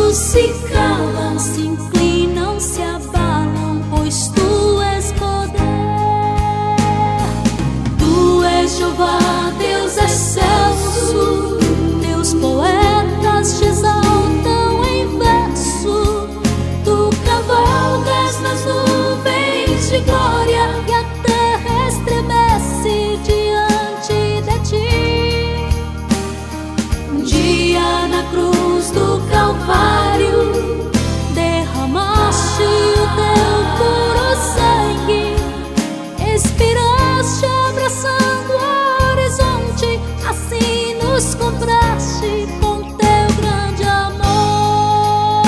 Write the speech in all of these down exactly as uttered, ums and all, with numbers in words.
poderosos se calam, se inclinam, se abalam, pois tu és poder. Tu és Jeová, Deus excelso, teus poetas te exaltam em verso. Tu cavalgas nas nuvens de glória e a terra estremece diante de ti. Um dia na cruz do Calvário derramaste o teu puro sangue, expiraste abraçando o horizonte, assim nos compraste com teu grande amor.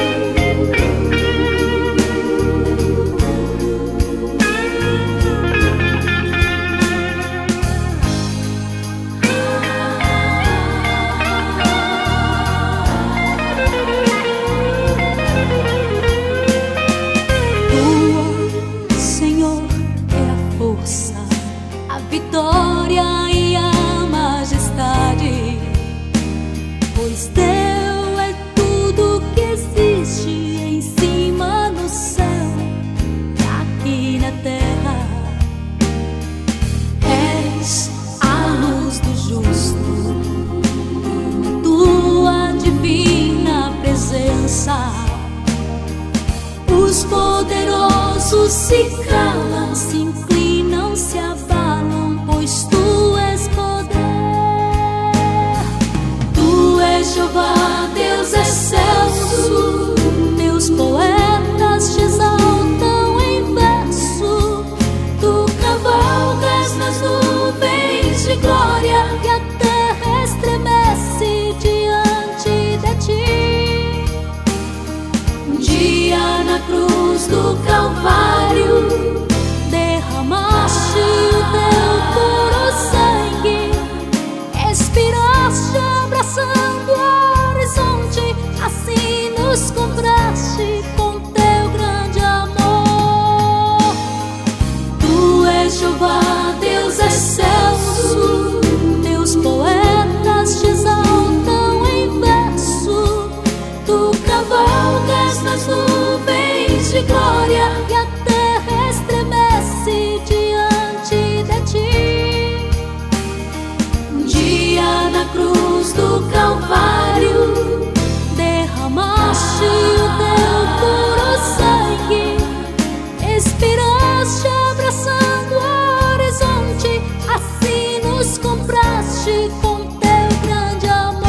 Tua, Senhor, é a força, a vitória e a majestade, pois teu é tudo que existe em cima no céu e aqui na terra. És a luz do justo, na tua divina presença os poderosos se calam, se inclinam, se abalam, pois tu és poder. Tu és Jeová, Deus excelso, teus poetas te exaltam em verso. Tu cavalgas nas nuvens de glória e a terra estremece diante de ti. Um dia na cruz do Calvário derramaste o teu puro sangue, expiraste abraçando o horizonte, assim nos compraste com teu grande amor. Tu és Jeová, Deus excelso, teus poetas te exaltam em verso. Tu cavalgas nas nuvens de glória e a terra estremece diante de ti. Um dia na cruz do Calvário derramaste o teu puro sangue, expiraste abraçando o horizonte, assim nos compraste com teu grande amor.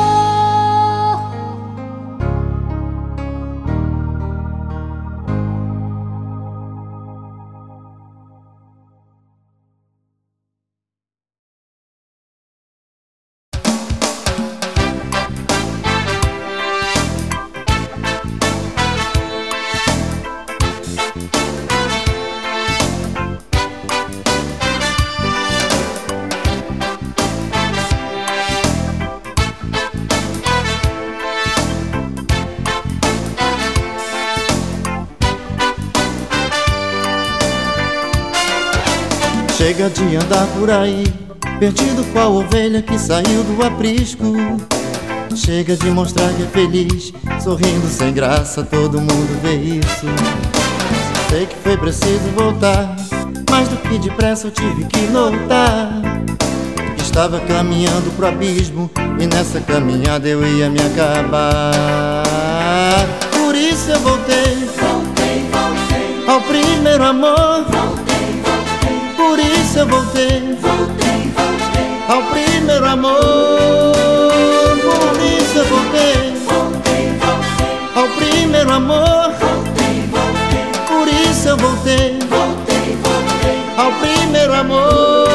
Chega de andar por aí, perdido qual ovelha que saiu do aprisco. Chega de mostrar que é feliz, sorrindo sem graça, todo mundo vê isso. Sei que foi preciso voltar, mais do que depressa eu tive que notar que estava caminhando pro abismo e nessa caminhada eu ia me acabar. Por isso eu voltei, Voltei, voltei, ao primeiro amor. voltei, voltei, Por isso eu voltei, voltei, voltei, ao primeiro amor. Por isso eu voltei, voltei, voltei, ao primeiro amor. voltei, voltei, Por isso eu voltei, voltei, voltei. ao primeiro amor.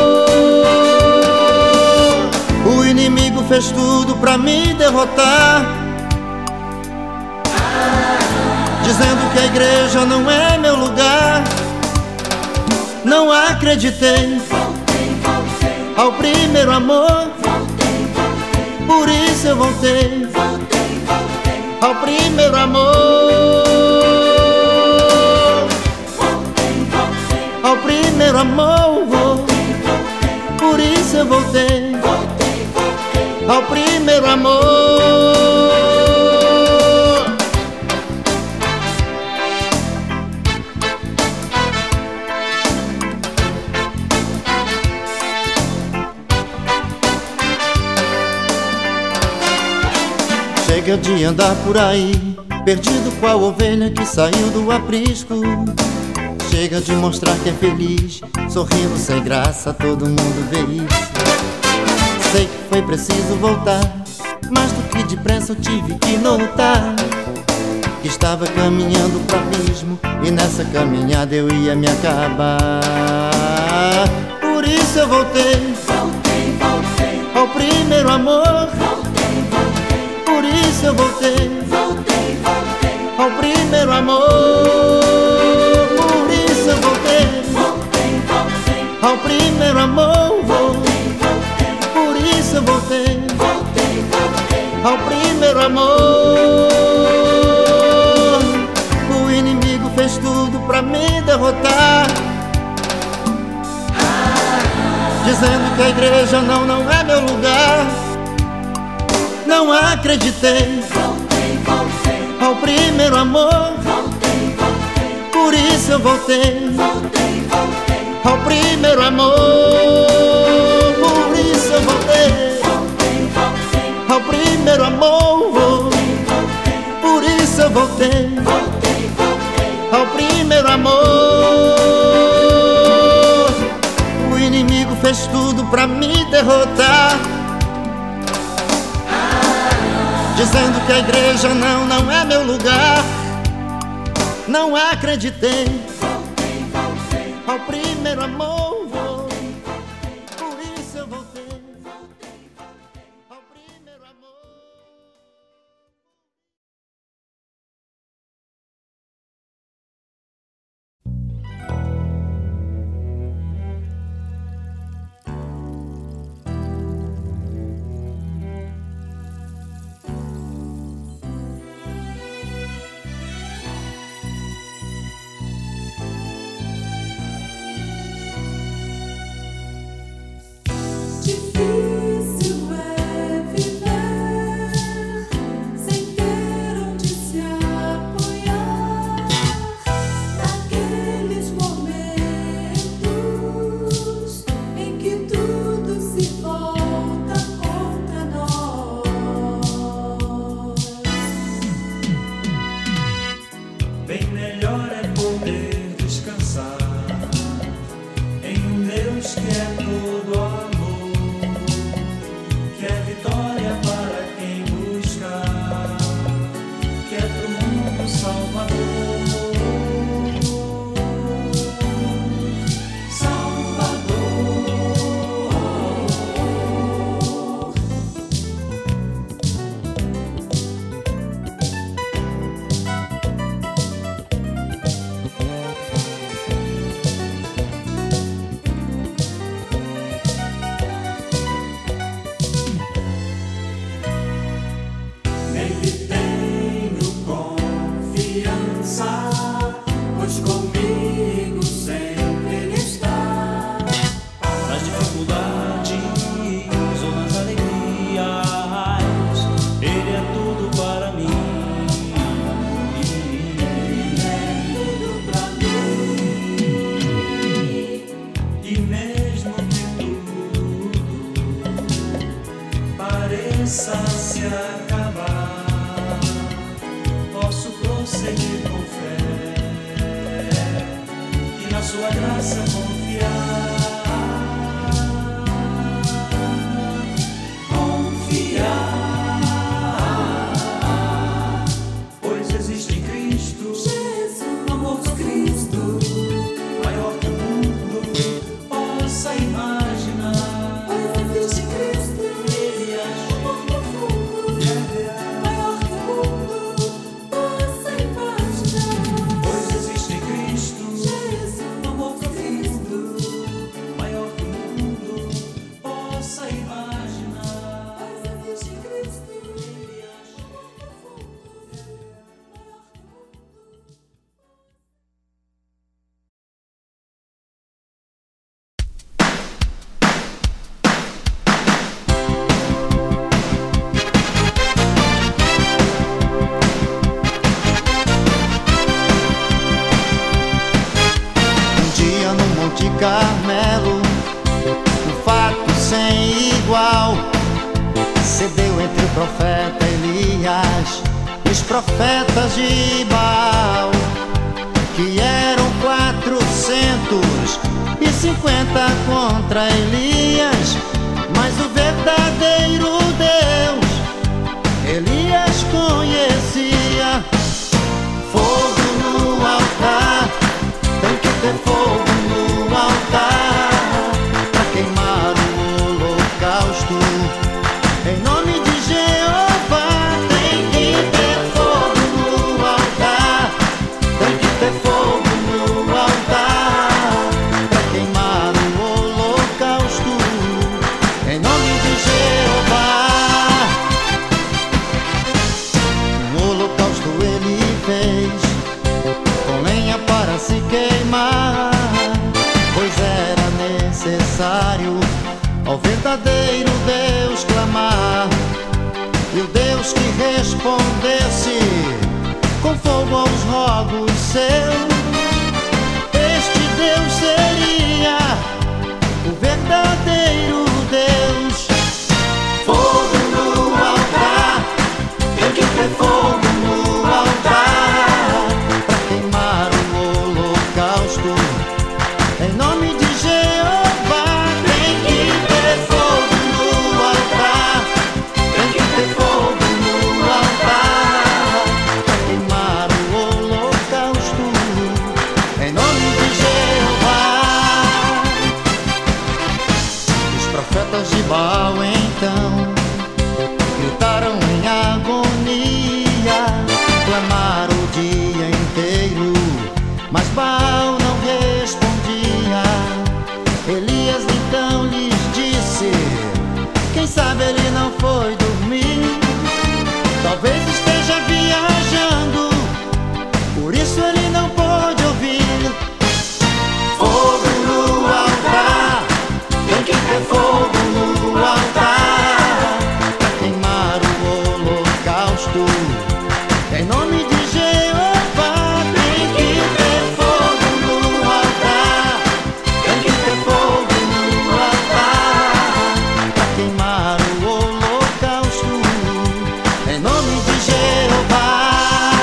O inimigo fez tudo pra me derrotar, dizendo que a igreja não é meu lugar. Não acreditei, Voltei, voltei, ao primeiro amor. voltei, voltei, Por isso eu voltei, voltei, voltei, ao primeiro amor. voltei, voltei, Ao primeiro amor. voltei, voltei, Por isso eu voltei, voltei, voltei, ao primeiro amor. Chega de andar por aí, perdido qual ovelha que saiu do aprisco. Chega de mostrar que é feliz, sorrindo sem graça, todo mundo vê isso. Sei que foi preciso voltar, mais do que depressa eu tive que notar que estava caminhando pro abismo, e nessa caminhada eu ia me acabar. Por isso eu voltei, voltei, voltei ao primeiro amor. Voltei, voltei, por isso eu voltei, voltei, voltei ao primeiro amor. Por isso eu voltei, voltei, voltei ao primeiro amor. Voltei, voltei, por isso eu voltei, voltei, voltei ao primeiro amor. O inimigo fez tudo pra me derrotar, dizendo que a igreja não, não é meu lugar. Não acreditei, voltei, voltei ao primeiro amor. Voltei, voltei, por isso eu voltei, voltei, voltei ao primeiro amor. Por isso eu voltei, voltei, voltei ao primeiro amor. Por isso eu voltei, voltei, voltei ao primeiro amor. O inimigo fez tudo pra me derrotar, dizendo que a igreja não, não é meu lugar. Não acreditei, voltei, voltei ao primeiro amor. Por isso eu voltei, ao primeiro amor. Difícil é viver sem ter onde se apoiar naqueles momentos em que tudo se volta contra nós. Bem melhor é poder descansar em um Deus que é todo amor, que é vitória para quem busca, que é pro mundo Salvador. Salvador. Nele tenho confiança, pois comigo sempre Ele está. Nas dificuldades ou nas alegrias, Ele é tudo para mim. Ele é tudo para mim. E mesmo que tudo pareça se acabar, posso prosseguir com fé e na sua graça confiar. Confiar, pois existe em Cristo Jesus, amor do Cristo, maior que o mundo possa imaginar. pois existe Cristo, Ele acha amor profundo, maior que o mundo possa imaginar. Pois existe em Cristo Jesus, amor profundo, maior que o mundo possa imaginar. pois existe Cristo, Ele acha amor profundo, maior que o mundo. Um dia no Monte Carmelo, um fato sem igual. cedeu entre o profeta Elias e os profetas de Baal, que eram quatrocentos e cinquenta contra Elias. Mas o verdadeiro Deus Elias conhecia. Fogo no altar, tem que ter fogo no altar pra queimar o holocausto. Em nome de Jeová tem que ter fogo no altar, tem que ter fogo no altar pra queimar o holocausto. Em nome de Jeová. Um holocausto ele fez com lenha para se queimar, pois era necessário ao verdadeiro Deus clamar. E o Deus que respondesse com fogo aos rogos seus, este Deus seria o verdadeiro Deus. Fogo no altar, tem que ter fogo no altar pra queimar o holocausto. Em nome de Jeová tem que ter fogo no altar, tem que ter fogo no altar pra queimar o holocausto. Em nome de Jeová. Os profetas de Baal então gritaram em agonia, clamaram o dia inteiro, mas Baal não respondia. Elias então lhes disse: quem sabe ele não foi dormir, talvez esteja viajando, por isso ele não pôde ouvir. Fogo no altar, tem que ter fogo no altar pra queimar o holocausto. Em nome de Jeová tem que ter fogo no altar, tem que ter fogo no altar pra queimar o holocausto. Em nome de Jeová.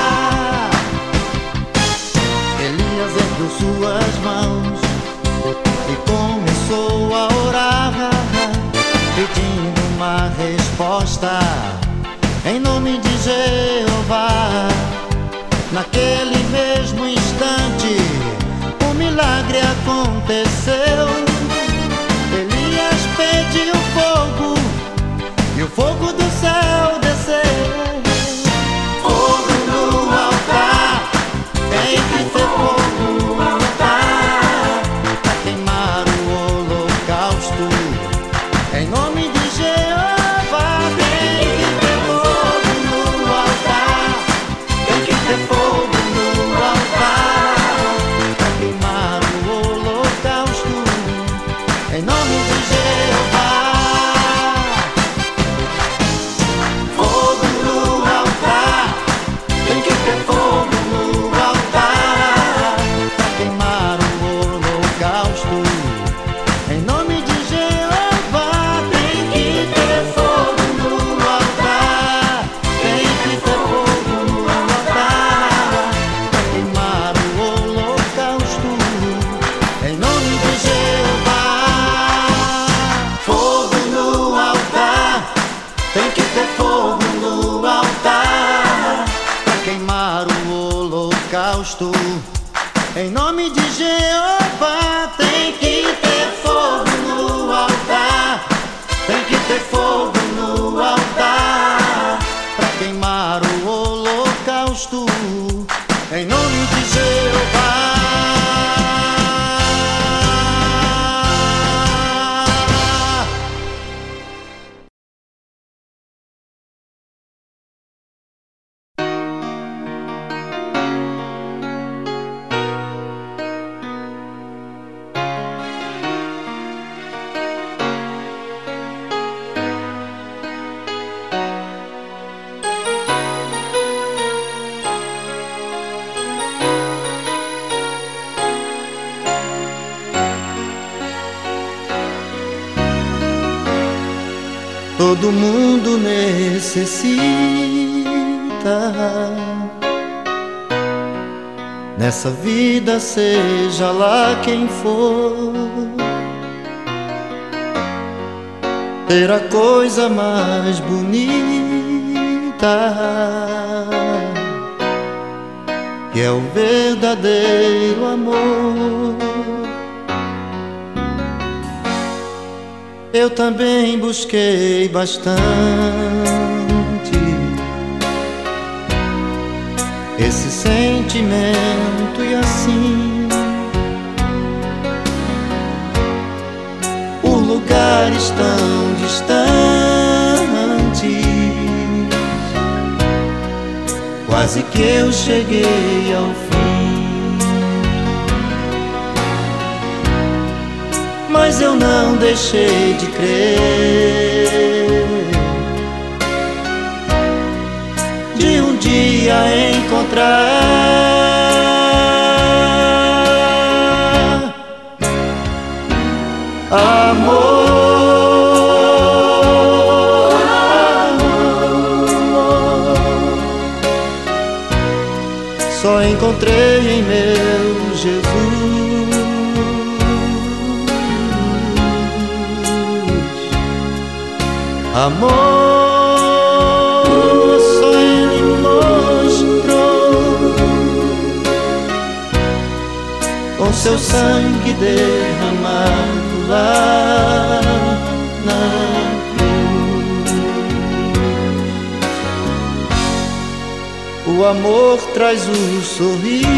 Elias ergueu suas mãos e começou a orar, pedindo uma resposta em nome de Jeová. Naquele mesmo instante o milagre aconteceu. Elias pediu fogo e o fogo do céu desceu. Fogo no altar, tem que ter fogo no altar pra queimar o holocausto. Em nome de Jeová tem que ter fogo no altar, tem que ter fogo no altar pra queimar o holocausto. Em nome de Jeová. Fogo no altar, tem que ter fogo no altar pra queimar o holocausto. Em nome de Jeová tem que ter fogo no altar, tem que ter fogo no altar pra queimar o holocausto. Em nome de Jeová. Fogo no altar, tem que ter fogo no altar pra queimar o holocausto. Em nome de Jeová tem que ter fogo no altar, tem que ter fogo no altar pra queimar o holocausto. Em nome de Jeová. todo mundo necessita. Nessa vida, seja lá quem for, ter a coisa mais bonita, que é o verdadeiro amor. Eu também busquei bastante esse sentimento, e assim por lugares tão distantes, quase que eu cheguei ao fim. Mas eu não deixei de crer de um dia encontrar amor. Só encontrei em meu Jesus amor, só Ele mostrou com seu sangue derramado lá na cruz. O amor traz o sorriso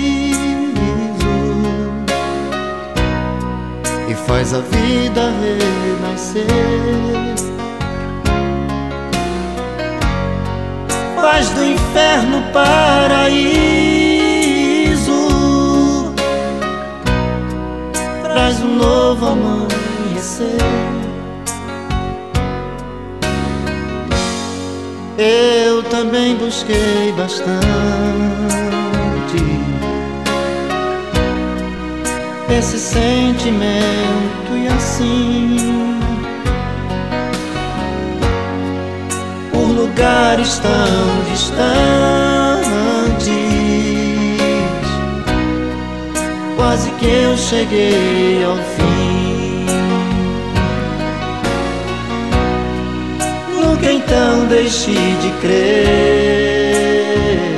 e faz a vida renascer. Faz do inferno paraíso, traz um novo amanhecer. Eu também busquei bastante esse sentimento, e assim lugares tão distantes, quase que eu cheguei ao fim. Nunca então deixe de crer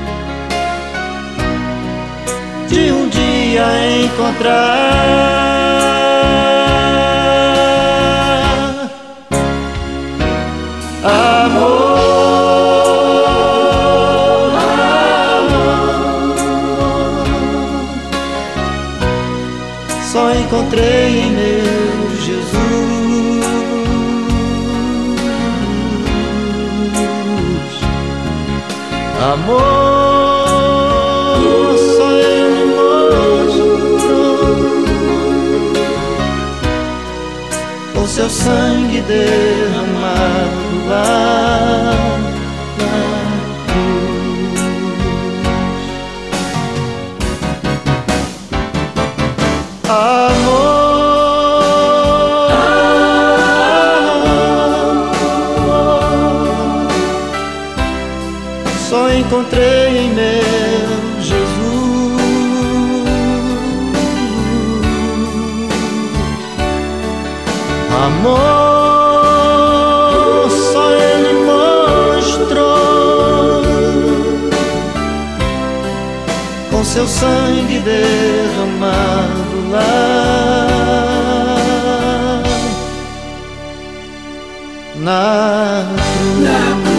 de um dia encontrar amor. Só encontrei em meu Jesus amor, só Ele mostrou com seu sangue derramado lá na cruz. Amor, só encontrei em meu Jesus amor, só Ele mostrou com seu sangue derramado lá na cruz.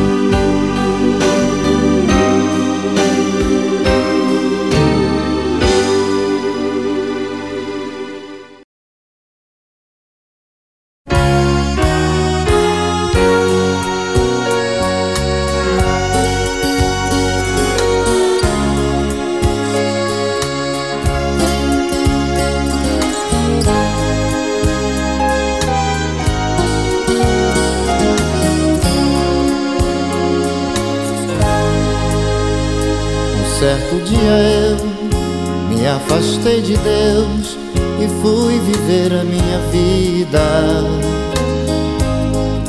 Certo dia eu me afastei de Deus e fui viver a minha vida.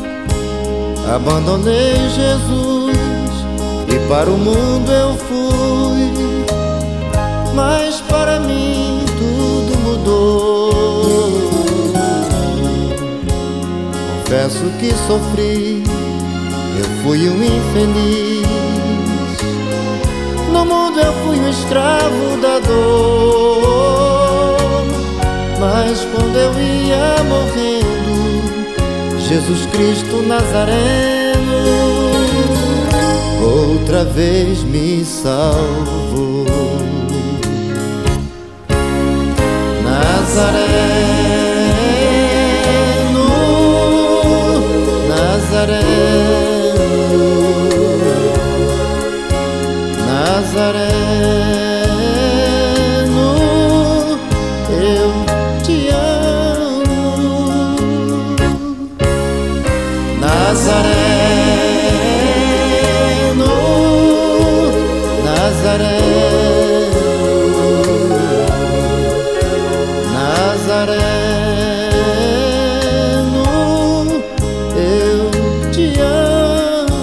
Abandonei Jesus e para o mundo eu fui, mas para mim tudo mudou. Confesso que sofri, eu fui um infeliz. No mundo eu fui um escravo da dor, mas quando eu ia morrendo, Jesus Cristo Nazareno outra vez me salvou. Nazareno, Nazareno, Nazareno, eu te amo. Nazareno, Nazareno, Nazareno, eu te amo.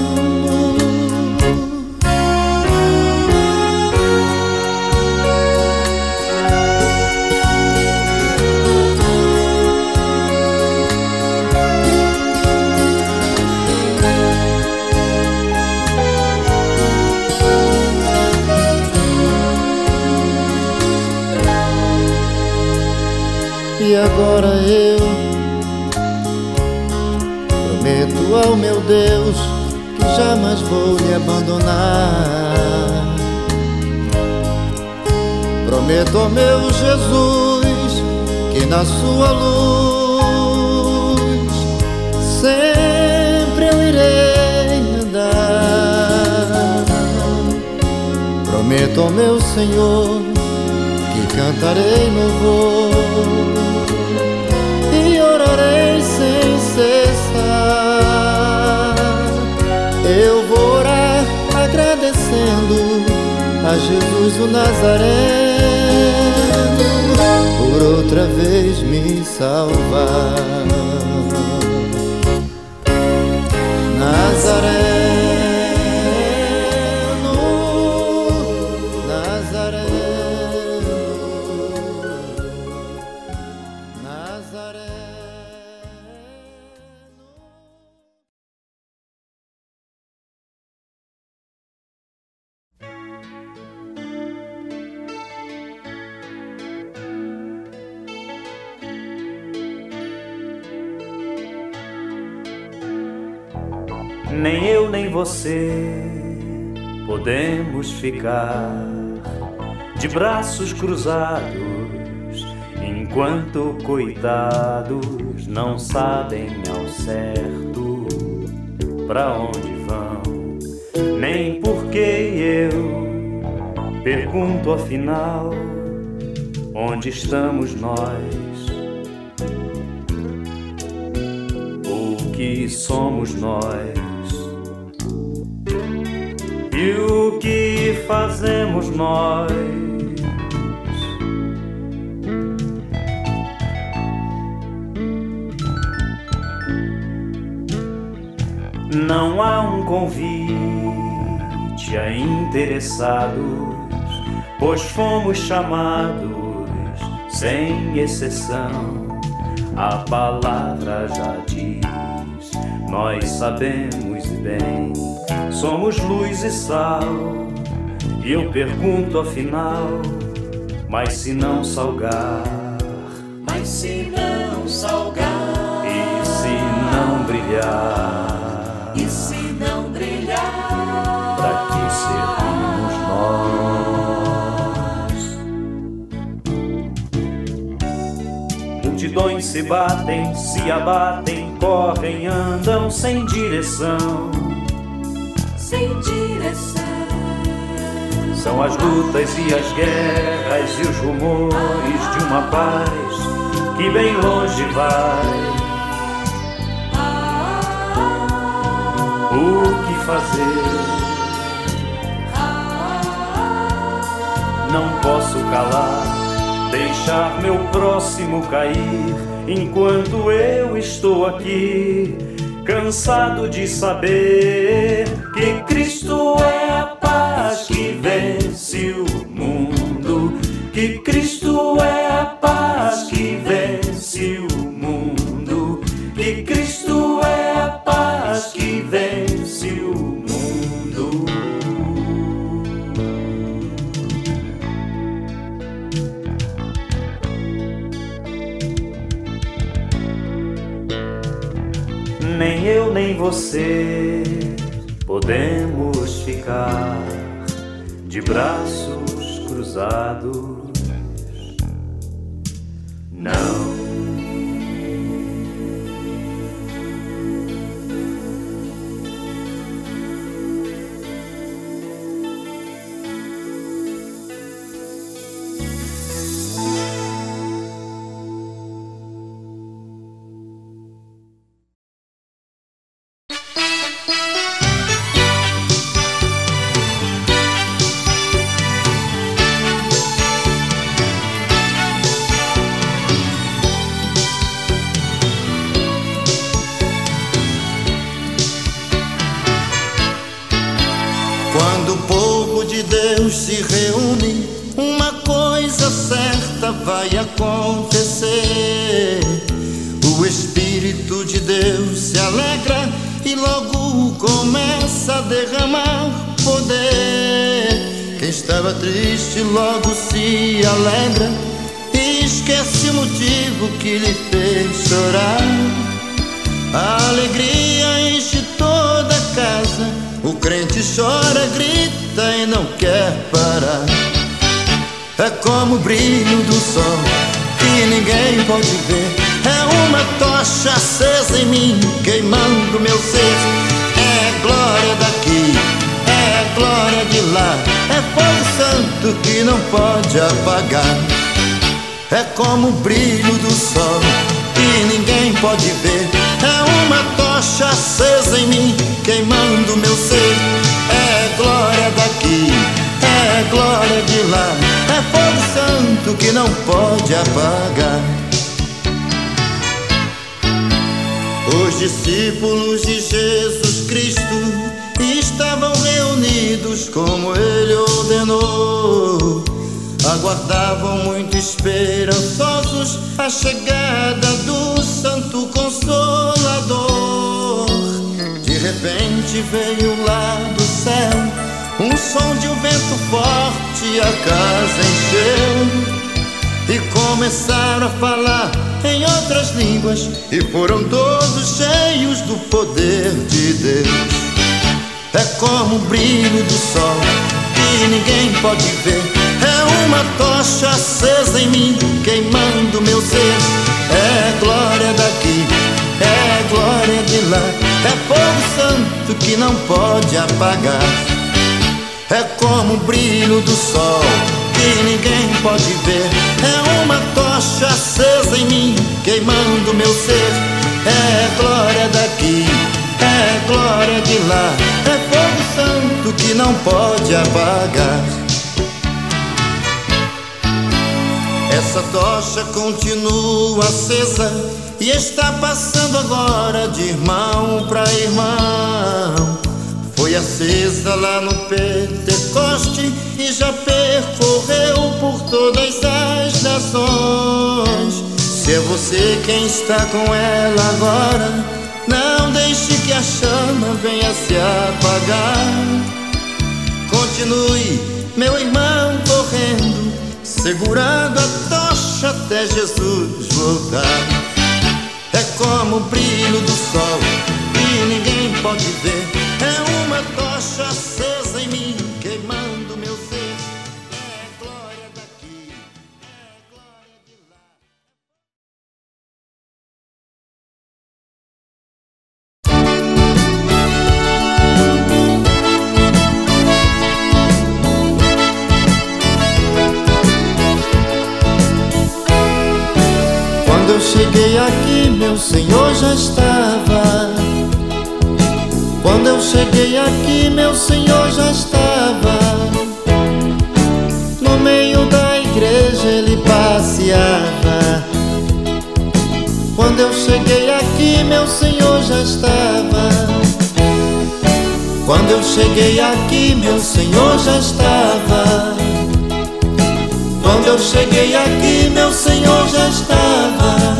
E agora eu prometo ao meu Deus que jamais vou lhe abandonar. Prometo ao meu Jesus que na sua luz sempre eu irei andar. Prometo ao meu Senhor que cantarei louvor e orarei sem cessar. Eu vou orar agradecendo a Jesus o Nazareno por outra vez me salvar. Nazareno, Nazareno, Nazareno. Nem eu nem você podemos ficar de braços cruzados enquanto coitados não sabem ao certo pra onde vão. Nem porque eu pergunto afinal onde estamos nós, o que somos nós e o que fazemos nós. Não há um convite a interessados, pois fomos chamados sem exceção. A palavra já diz, nós sabemos bem, somos luz e sal. E eu pergunto afinal, mas se não salgar, Mas se não salgar, e se não brilhar, e se não brilhar, pra que servimos nós? Multidões se batem, se abatem, correm, andam sem direção. sem direção. São as lutas e as guerras e os rumores de uma paz que bem longe vai. O que fazer? Não posso calar, deixar meu próximo cair enquanto eu estou aqui cansado de saber que Cristo é a paz que vence o mundo, que Cristo é a paz que vence o mundo, que Cristo é a paz que vence o mundo. Nem eu nem você podemos ficar de braços cruzados, não. Quando o povo de Deus se reúne, uma coisa certa vai acontecer. O Espírito de Deus se alegra e logo começa a derramar poder. Quem estava triste logo se alegra e esquece o motivo que lhe fez chorar. A alegria enche toda a casa, o crente chora, grita e não quer parar. É como o brilho do sol que ninguém pode ver, é uma tocha acesa em mim, queimando meu ser. É glória daqui, é glória de lá, é fogo santo que não pode apagar. É como o brilho do sol que ninguém pode ver, é uma tocha acesa em mim, queimando meu ser. É glória daqui, é glória de lá, é fogo santo que não pode apagar. Os discípulos de Jesus Cristo estavam reunidos como Ele ordenou. Aguardavam muito esperançosos a chegada do Santo Consolador. De repente veio lá do céu um som de um vento forte, a casa encheu. E começaram a falar em outras línguas e foram todos cheios do poder de Deus. É como o brilho do sol que ninguém pode ver, é uma tocha acesa em mim, queimando meu ser. É glória daqui, é glória de lá, é fogo santo que não pode apagar. É como o brilho do sol que ninguém pode ver, é uma tocha acesa em mim, queimando meu ser. É glória daqui, é glória de lá, é fogo santo que não pode apagar. Essa tocha continua acesa e está passando agora de irmão para irmão. Foi acesa lá no Pentecoste e já percorreu por todas as nações. Se é você quem está com ela agora, não deixe que a chama venha se apagar. Continue, meu irmão, correndo, segurando a tocha até Jesus voltar. É como o brilho do sol que ninguém pode ver, é uma tocha acesa em mim, queimando meu ser. É glória daqui, é glória de lá. Quando eu cheguei aqui, meu Senhor já estava. Quando eu cheguei aqui, meu Senhor já estava. No meio da igreja Ele passeava. Quando eu cheguei aqui, meu Senhor Senhor já estava. Quando eu cheguei aqui, meu Senhor já estava. Quando eu cheguei aqui, meu Senhor já estava.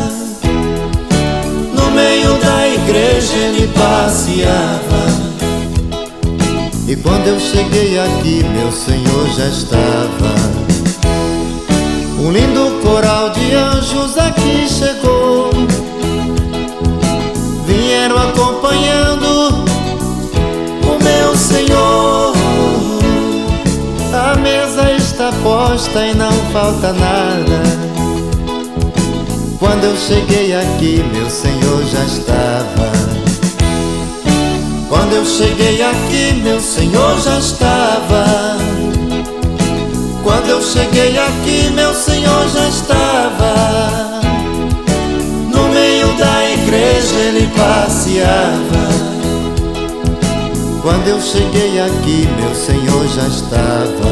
No meio da igreja ele passeava. E quando eu cheguei aqui, meu Senhor já estava. Um lindo coral de anjos aqui chegou. Vieram acompanhando o meu Senhor. A mesa está posta e não falta nada. Quando eu cheguei aqui, meu Senhor já estava. Quando eu cheguei aqui, meu Senhor já estava. Quando eu cheguei aqui, meu Senhor já estava. No meio da igreja ele passeava. Quando eu cheguei aqui, meu Senhor já estava.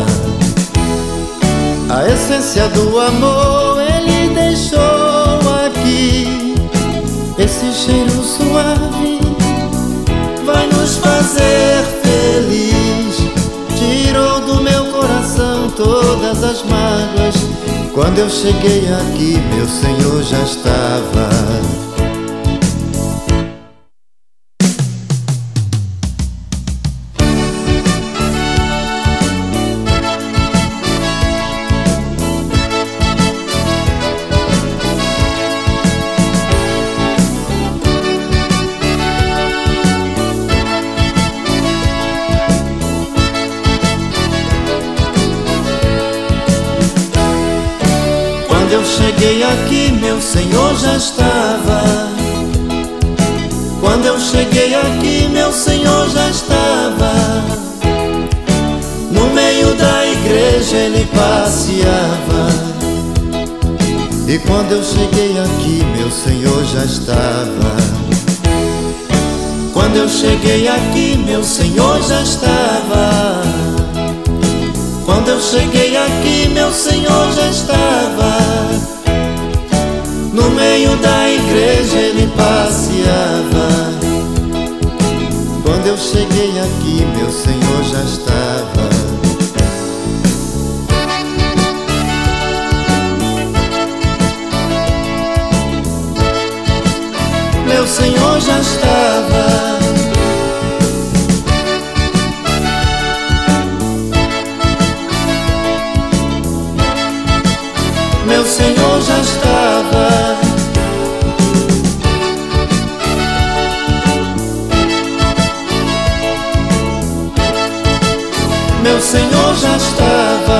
A essência do amor ele deixou aqui. Esse cheiro suave vai nos fazer feliz. Tirou do meu coração todas as mágoas. Quando eu cheguei aqui, meu Senhor já estava. Quando eu cheguei aqui, meu Senhor já estava. Quando eu cheguei aqui, meu Senhor já estava. No meio da igreja ele passeava. E quando eu cheguei aqui, meu Senhor já estava. Quando eu cheguei aqui, meu Senhor já estava. Quando eu cheguei aqui, meu Senhor já estava. No meio da igreja ele passeava. Quando eu cheguei aqui, meu Senhor já estava. Meu Senhor já estava. Meu Senhor já estava. Meu Senhor já estava.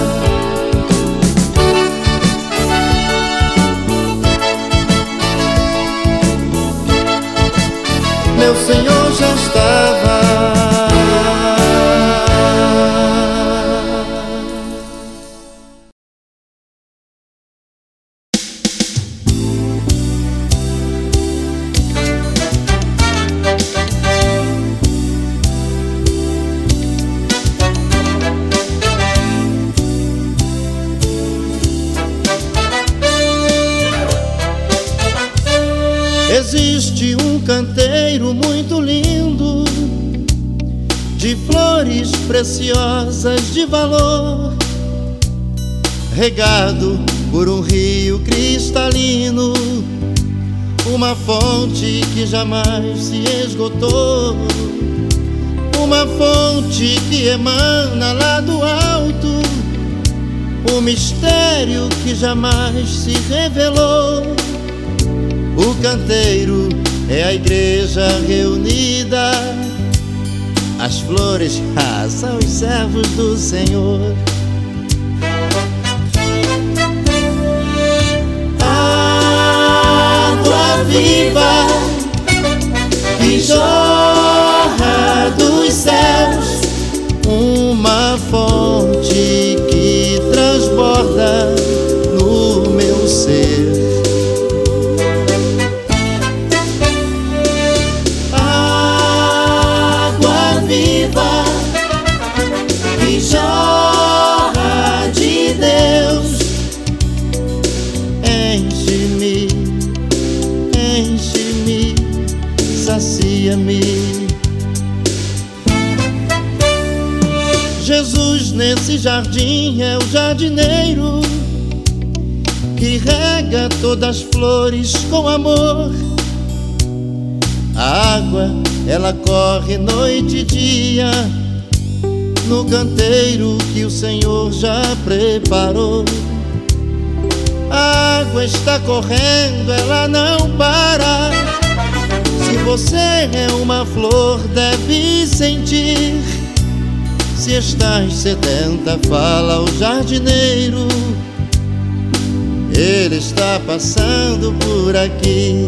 Meu Senhor já estava. Existe um canteiro muito lindo, de flores preciosas de valor, regado por um rio cristalino, uma fonte que jamais se esgotou, uma fonte que emana lá do alto, um mistério que jamais se revelou. O canteiro é a igreja reunida, as flores ah, são os servos do Senhor. Água viva que jorra dos céus, uma fonte que transborda no meu ser. Água viva que jorra sacia-me. Jesus nesse jardim é o jardineiro que rega todas as flores com amor. A água, ela corre noite e dia no canteiro que o Senhor já preparou. A água está correndo, ela não para. Se você é uma flor, deve sentir. Se estás sedenta, fala ao jardineiro, ele está passando por aqui.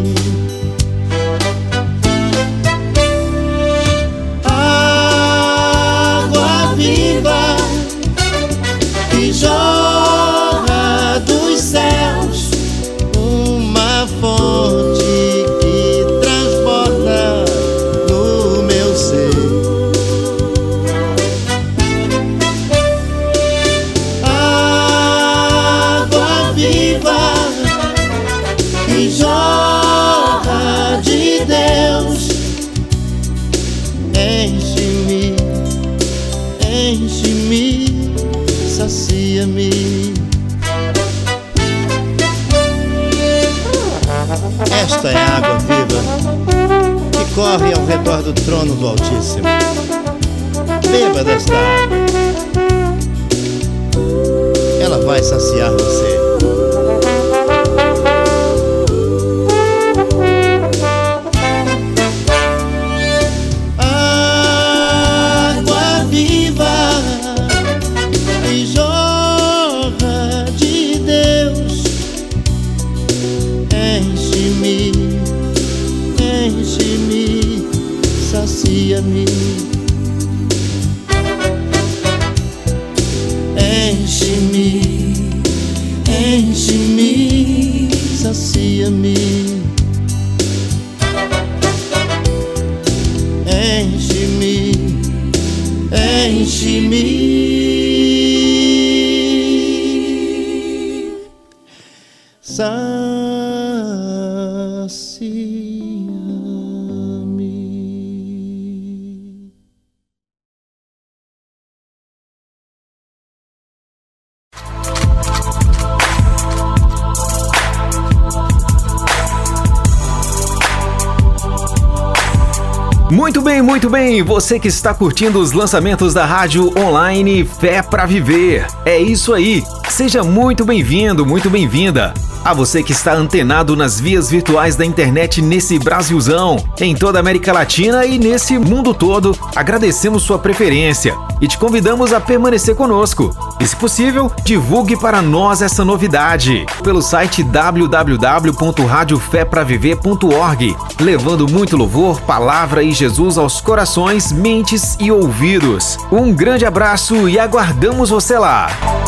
Água viva que jorra dos céus, uma fonte que transborda no meu ser. Água viva que jorra de Deus, enche-me, enche-me, sacia-me. Esta é a água viva que corre ao redor do trono do Altíssimo. Beba desta água, ela vai saciar você. Água viva que jorra de Deus, enche-me, enche-me, sacia-me. Enche-me, enche-me, sacia-me. Enche-me, enche-me, sacia-me. Muito bem, muito bem, você que está curtindo os lançamentos da rádio online Fé pra Viver. É isso aí, seja muito bem-vindo, muito bem-vinda. A você que está antenado nas vias virtuais da internet nesse Brasilzão, em toda a América Latina e nesse mundo todo, agradecemos sua preferência e te convidamos a permanecer conosco. E se possível, divulgue para nós essa novidade pelo site w w w ponto rádio fé pra viver ponto org, levando muito louvor, palavra e Jesus aos corações, mentes e ouvidos. Um grande abraço e aguardamos você lá!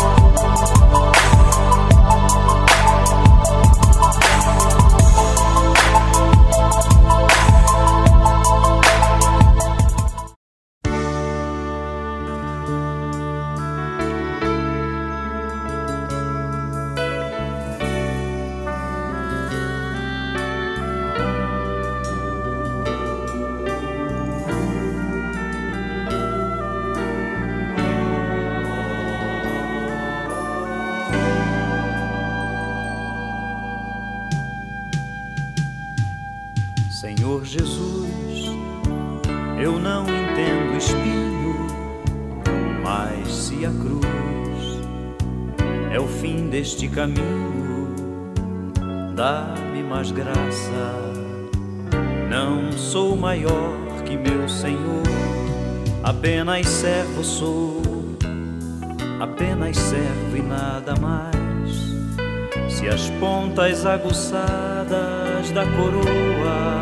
Senhor Jesus, eu não entendo espinho, mas se a cruz é o fim deste caminho, dá-me mais graça. Não sou maior que meu Senhor, apenas servo sou, apenas servo e nada mais. Se as pontas aguçadas da coroa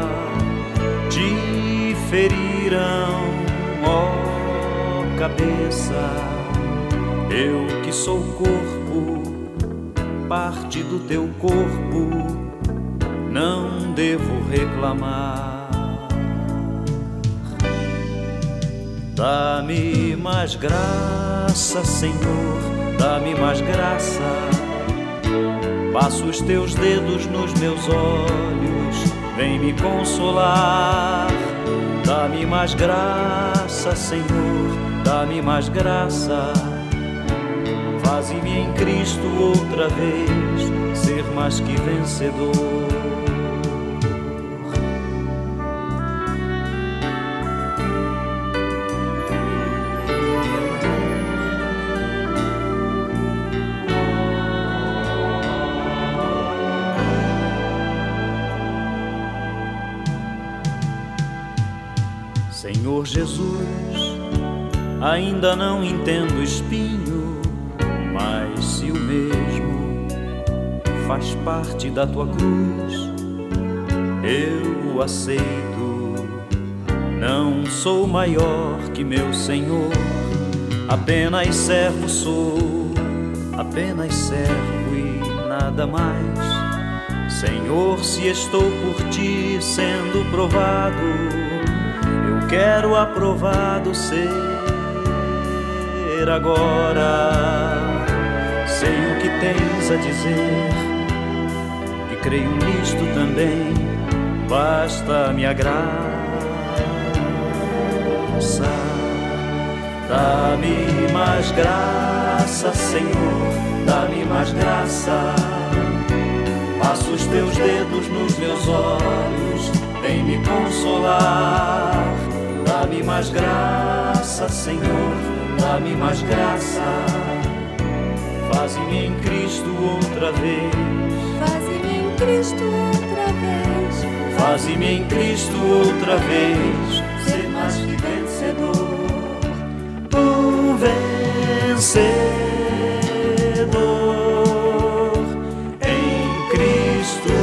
te feriram, ó cabeça, eu que sou corpo, parte do teu corpo, não devo reclamar. Dá-me mais graça, Senhor, dá-me mais graça. Passa os teus dedos nos meus olhos, vem me me consolar. Dá-me mais graça, Senhor, dá-me mais graça. Faze-me em Cristo outra vez ser mais que vencedor. Senhor Jesus, ainda não entendo o espinho, mas se o mesmo faz parte da tua cruz, eu o aceito. Não sou maior que meu Senhor, apenas servo sou, apenas servo e nada mais. Senhor, se estou por ti sendo provado, quero aprovado ser agora. Sei o que tens a dizer e creio nisto também. Basta minha graça, dá-me mais graça, Senhor, dá-me mais graça. Passa os teus dedos nos meus olhos, vem me consolar. Dá-me mais graça, Senhor, dá-me mais graça. Faze-me em Cristo outra vez. Faze-me em Cristo outra vez. Faze-me em Cristo outra vez ser mais que vencedor. Um vencedor em Cristo.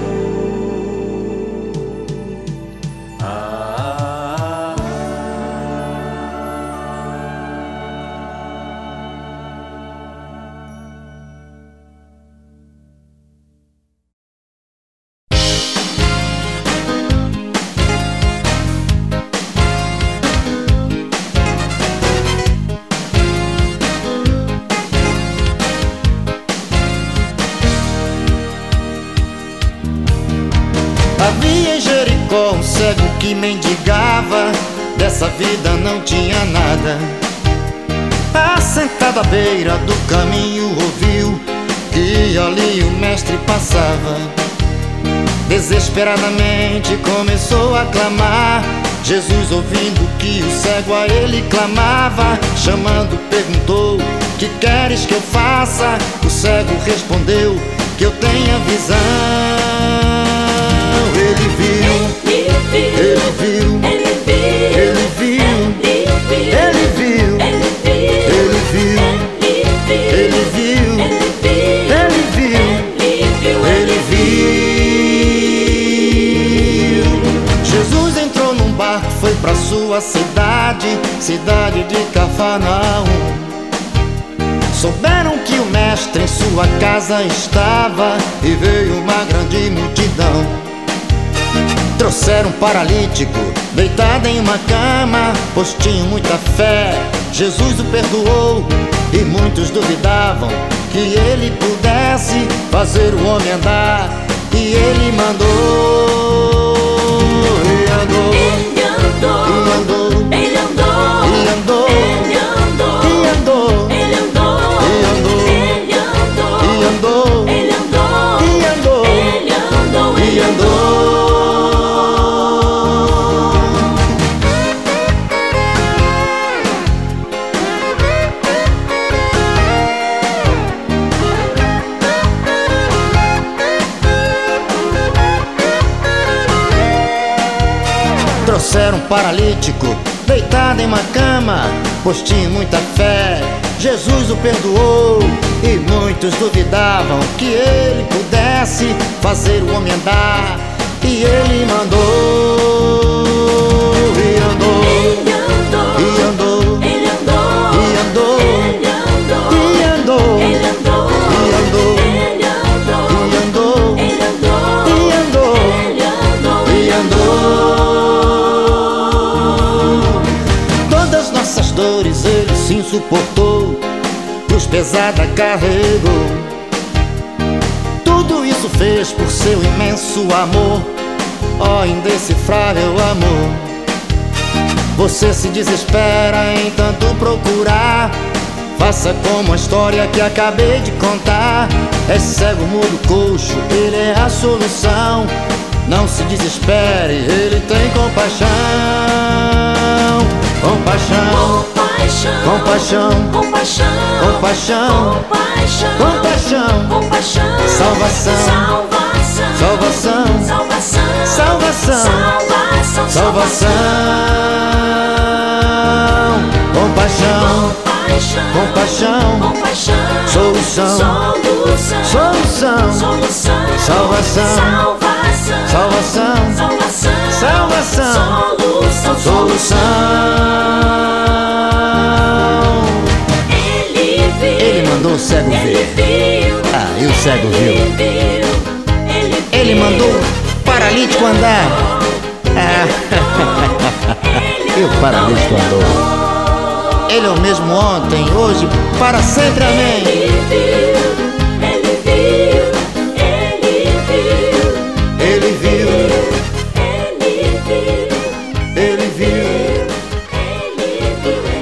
Havia em Jericó um cego que mendigava, dessa vida não tinha nada. Assentado à beira do caminho ouviu que ali o mestre passava. Desesperadamente começou a clamar. Jesus, ouvindo que o cego a ele clamava, chamando perguntou: que queres que eu faça? O cego respondeu: que eu tenha visão. Ele viu, ele viu, ele viu, ele viu, ele viu, ele viu, ele viu, ele viu. Jesus entrou num barco, foi pra sua cidade, cidade de Cafarnaum. Souberam que o mestre em sua casa estava e veio uma grande multidão. Trouxeram um paralítico, deitado em uma cama, pois tinham muita fé. Jesus o perdoou e muitos duvidavam que ele pudesse fazer o homem andar. E ele mandou, e andou, Ele andou, e andou, ele andou, e andou, ele andou, e andou, ele andou, e andou, ele andou, e andou, ele andou, e andou, ele andou, e andou. Trouxeram um paralítico, deitado em uma cama, pois tinha muita fé. Jesus o perdoou e muitos duvidavam que ele pudesse fazer o homem andar. E ele mandou, e andou, ele andou, e andou, ele andou, e andou, ele andou, e andou, ele andou, e andou, ele andou, e andou, ele andou, e andou, ele andou, e andou. Todas nossas dores ele sim suportou, cruz pesada carregou. Tudo isso fez por seu imenso amor. ó indecifrável amor. Você se desespera em tanto procurar. Faça como a história que acabei de contar. É cego, mudo, coxo, ele é a solução. Não se desespere, ele tem compaixão. Compaixão, compaixão, compaixão, compaixão, compaixão, compaixão, compaixão, salvação, salvação, salvação, salvação, salvação, salvação, compaixão, compaixão, compaixão, solução, solução, solução, salvação, salvação, salvação, salvação, solução. Ele viu, ele mandou o cego ver. Ah, e o cego viu. Ele mandou o paralítico andar. Ah, e o paralítico andou. Ele é o mesmo ontem, hoje, para sempre, amém. Ele viu, ele viu, ele viu, ele viu, ele viu, ele viu, ele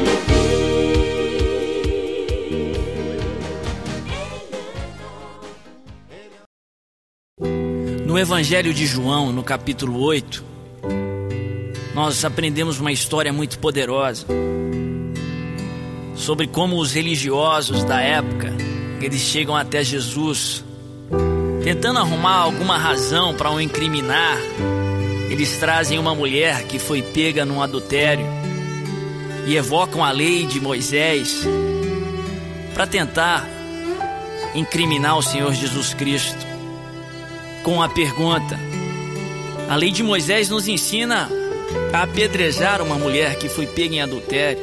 viu. No Evangelho de João, no capítulo oito, nós aprendemos uma história muito poderosa sobre como os religiosos da época, eles chegam até Jesus tentando arrumar alguma razão para o incriminar. Eles trazem uma mulher que foi pega num adultério e evocam a lei de Moisés para tentar incriminar o Senhor Jesus Cristo com a pergunta: a lei de Moisés nos ensina a apedrejar uma mulher que foi pega em adultério.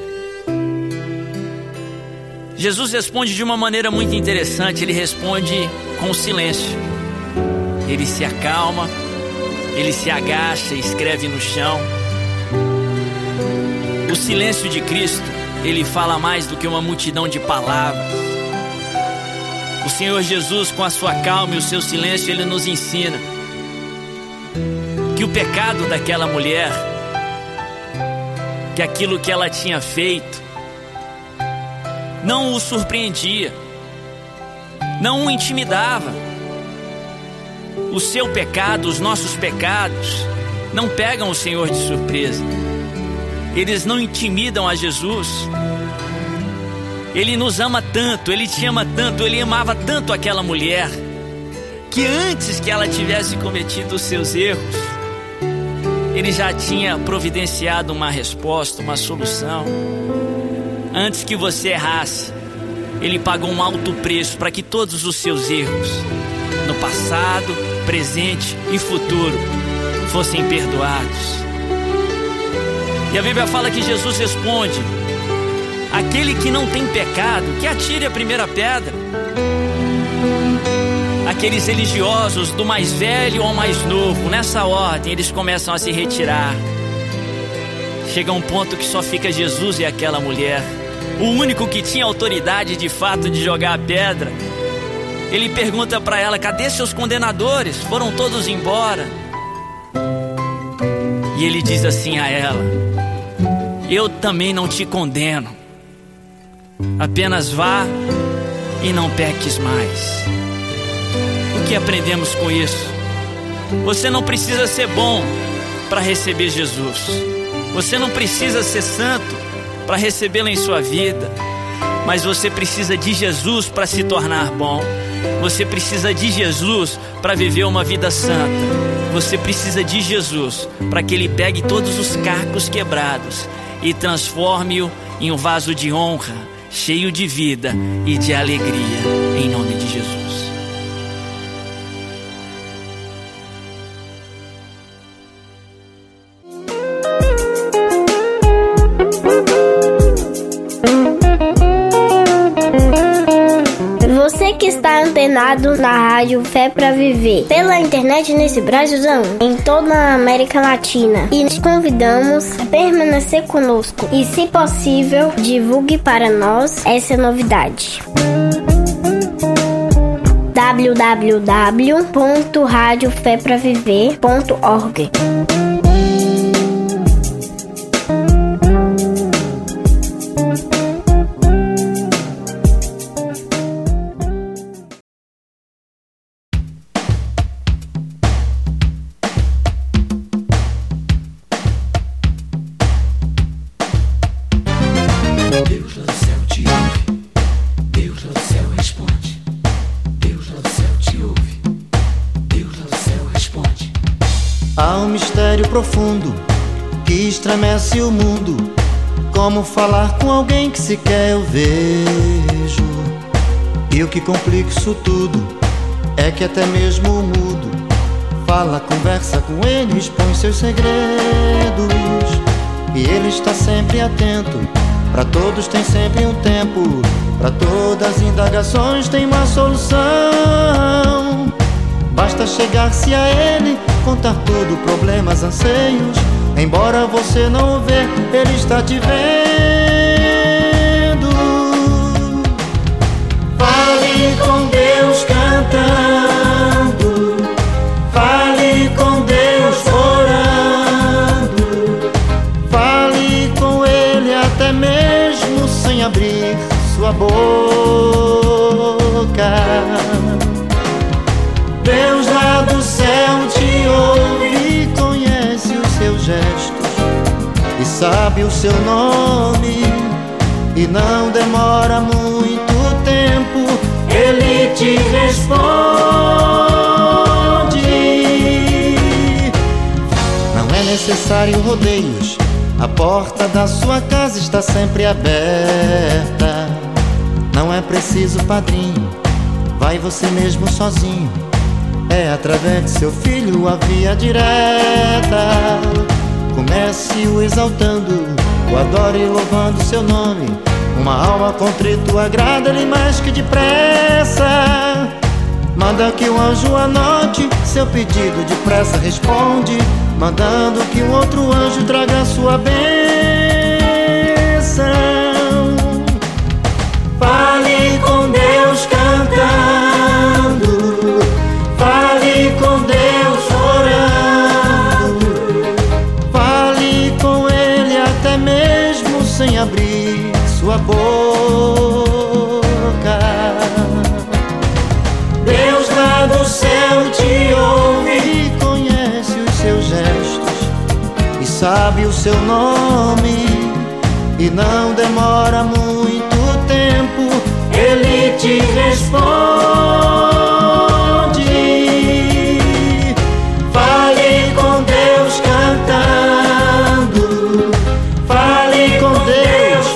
Jesus responde de uma maneira muito interessante. Ele responde com silêncio. Ele se acalma, ele se agacha e escreve no chão. O silêncio de Cristo, ele fala mais do que uma multidão de palavras. O Senhor Jesus, com a sua calma e o seu silêncio, ele nos ensina que o pecado daquela mulher, que aquilo que ela tinha feito, não o surpreendia, não o intimidava. O seu pecado, os nossos pecados, não pegam o Senhor de surpresa. Eles não intimidam a Jesus. Ele nos ama tanto, Ele te ama tanto, Ele amava tanto aquela mulher, que antes que ela tivesse cometido os seus erros, Ele já tinha providenciado uma resposta, uma solução. Antes que você errasse, Ele pagou um alto preço para que todos os seus erros, no passado, presente e futuro, fossem perdoados. E a Bíblia fala que Jesus responde: aquele que não tem pecado, que atire a primeira pedra. Aqueles religiosos, do mais velho ao mais novo, nessa ordem, eles começam a se retirar. Chega um ponto que só fica Jesus e aquela mulher, o único que tinha autoridade de fato de jogar a pedra. Ele pergunta para ela: cadê seus condenadores? Foram todos embora. E ele diz assim a ela: eu também não te condeno, apenas vá e não peques mais. O que aprendemos com isso? Você não precisa ser bom para receber Jesus. Você não precisa ser santo para recebê-lo em sua vida. Mas você precisa de Jesus para se tornar bom. Você precisa de Jesus para viver uma vida santa. Você precisa de Jesus para que Ele pegue todos os cacos quebrados e transforme-o em um vaso de honra, cheio de vida e de alegria, em nome de Jesus. Você que está antenado na rádio Fé pra Viver, pela internet nesse Brasilzão, em toda a América Latina, e nos convidamos a permanecer conosco e, se possível, divulgue para nós essa novidade. w w w ponto rádio fé pra viver ponto org. Há um mistério profundo que estremece o mundo. Como falar com alguém que sequer eu vejo? E o que complica isso tudo é que até mesmo o mudo fala, conversa com ele, expõe seus segredos. E ele está sempre atento, para todos tem sempre um tempo, para todas as indagações tem uma solução. Basta chegar-se a ele, contar tudo, problemas, anseios. Embora você não o vê, ele está te vendo. Fale com Deus cantando, fale com Deus orando, fale com ele até mesmo sem abrir sua boca. Deus lá do céu te ouve, conhece os seus gestos e sabe o seu nome. E não demora muito tempo, ele te responde. Não é necessário rodeios, a porta da sua casa está sempre aberta. Não é preciso padrinho, vai você mesmo sozinho. É através de seu filho a via direta. Comece o exaltando, o adore louvando seu nome. Uma alma contrita agrada-lhe mais que depressa. Manda que o anjo anote seu pedido, depressa responde, mandando que um outro anjo traga a sua bênção. Fale com Deus cantando, fale com Deus orando, fale com ele até mesmo sem abrir sua boca. Deus lá do céu te ouve, conhece os seus gestos e sabe o seu nome. E não demora muito tempo, ele te responde. Fale com Deus cantando, fale com Deus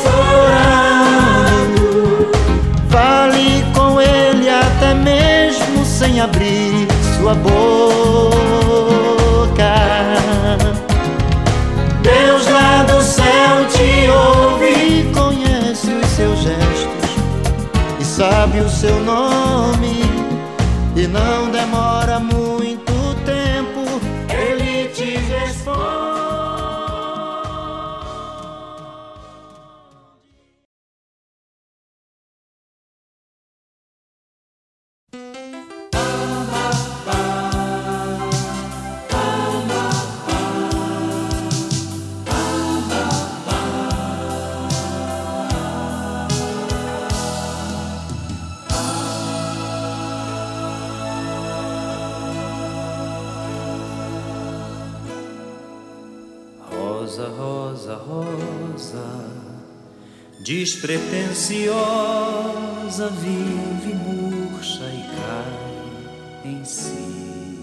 orando, fale com ele até mesmo sem abrir sua boca. Deus lá do céu te ouve, conhece os seus gestos e sabe o seu nome. E não demora muito tempo, ele te responde. Rosa, rosa, rosa, despretensiosa, vive, murcha e cai em si.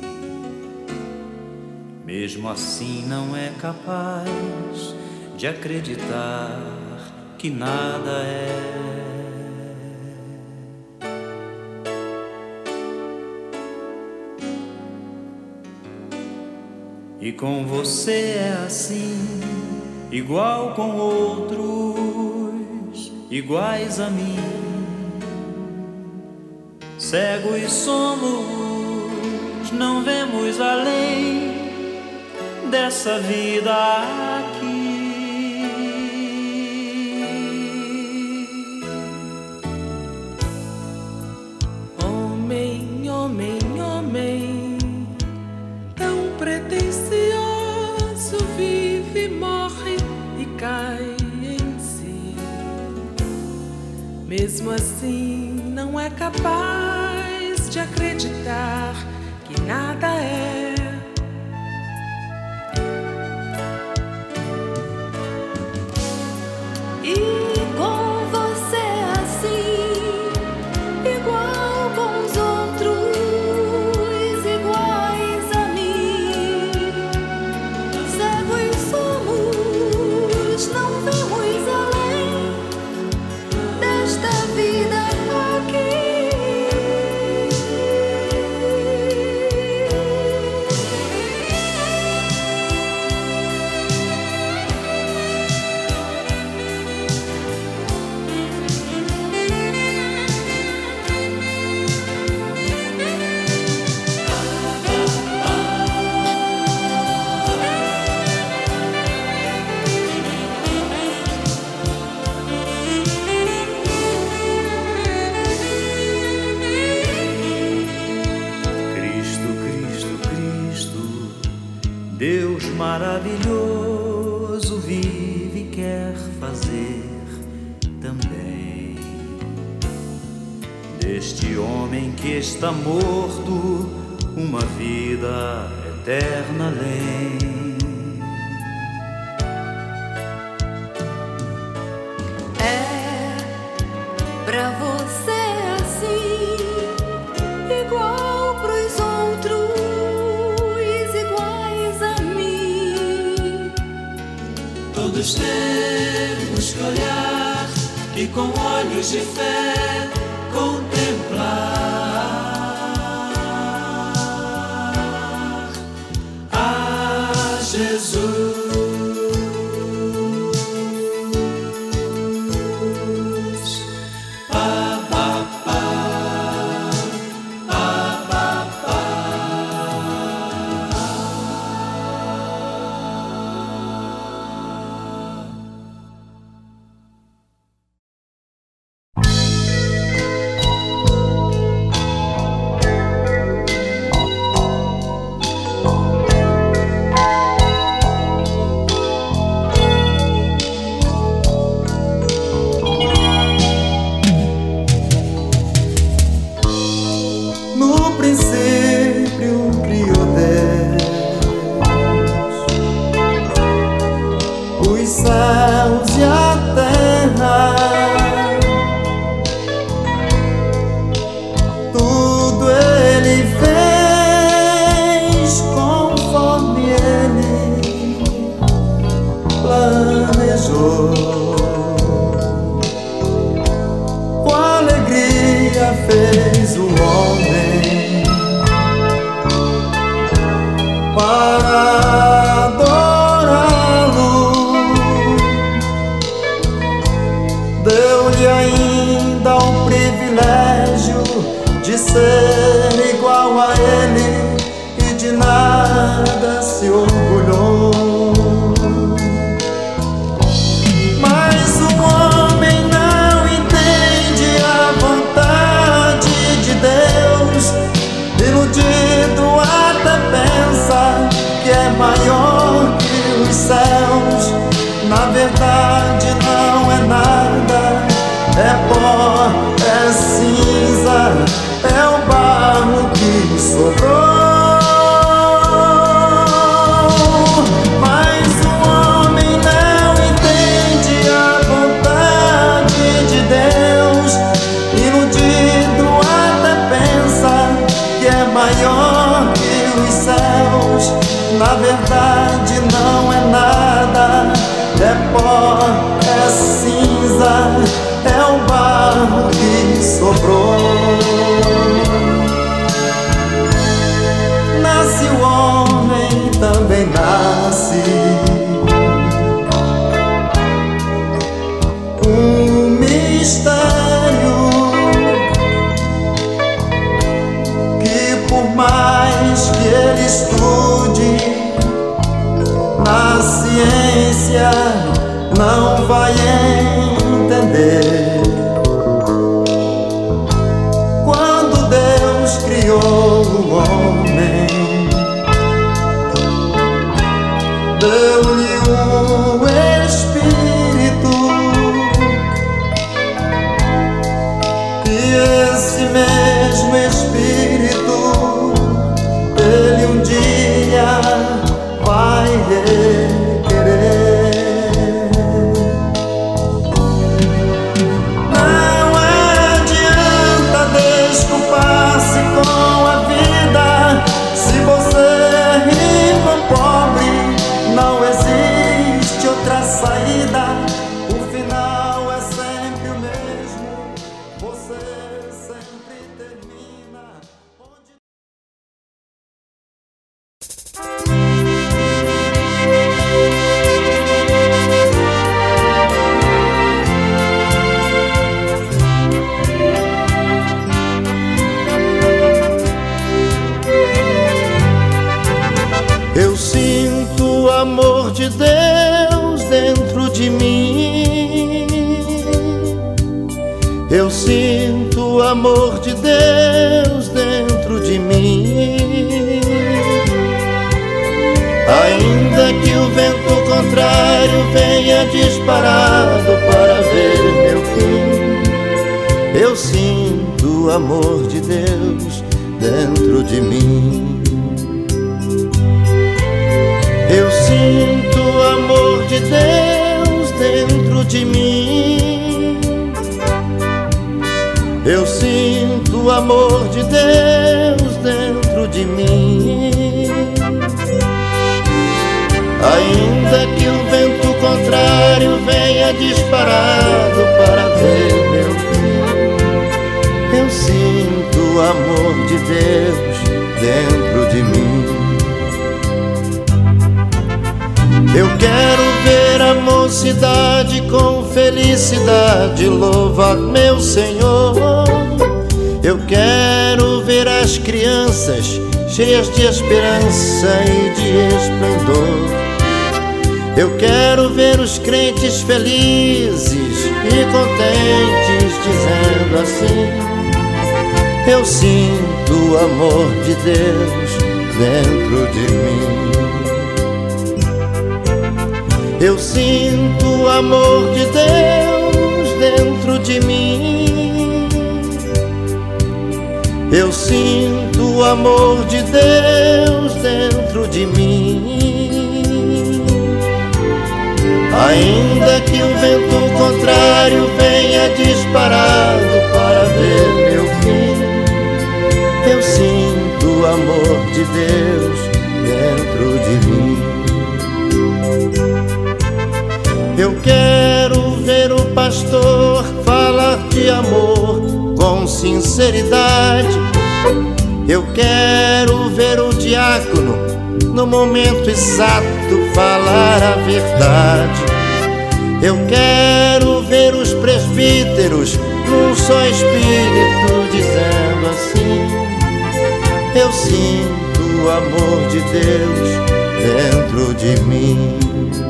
Mesmo assim não é capaz de acreditar que nada é. E com você é assim, igual com outros, iguais a mim. Cegos somos, não vemos além dessa vida aqui. Homem moço vive, morre e cai em si. Mesmo assim, não é capaz de acreditar que nada é. E com você assim, igual com os outros, iguais a mim. Cegos somos, não vemos além desta vida aqui. Deus maravilhoso vive e quer fazer também deste homem que está morto uma vida eterna além. É pra você assim, igual pros outros, todos temos que olhar e com olhos de fé contemplar a Jesus. Pa, pa, pa, pa, pa, pa. No princípio criou Deus os céus e a terra, tudo Ele fez conforme Ele planejou. Com alegria fez o homem para adorá-lo, deu-lhe ainda o privilégio de ser igual a ele e de nada se orgulhou. Mas o homem não entende a vontade de Deus, iludido até pensa que é maior que os céus. Na verdade não é nada, é pó, é cinza, é o barro que sobrou. Mas o homem não entende a vontade de Deus, iludido até pensa que é maior que os céus. Na verdade não é nada, é pó, é cinza, é o barro que sobrou. Nasce o homem, também nasce um mistério que, por mais que ele estude na ciência, não vai entender. Quando Deus criou o homem, Deus amor de Deus dentro de mim. Eu sinto o amor de Deus dentro de mim. Ainda que o vento contrário venha disparado para ver meu fim, eu sinto o amor de Deus dentro de mim. Eu sinto o amor de Deus dentro de mim. Eu sinto o amor de Deus dentro de mim. Ainda que o vento contrário venha disparado para ver meu fim, eu sinto o amor de Deus dentro de mim. Eu quero ver a mocidade com felicidade louvar meu Senhor. Eu quero ver as crianças cheias de esperança e de esplendor. Eu quero ver os crentes felizes e contentes dizendo assim: eu sinto o amor de Deus dentro de mim. Eu sinto o amor de Deus dentro de mim. Eu sinto o amor de Deus dentro de mim. Ainda que o vento contrário venha disparado para ver meu fim, eu sinto o amor de Deus dentro de mim. Eu quero ver o pastor falar de amor com sinceridade. Eu quero ver o diácono no momento exato falar a verdade. Eu quero ver os presbíteros num só espírito dizendo assim: eu sinto o amor de Deus dentro de mim.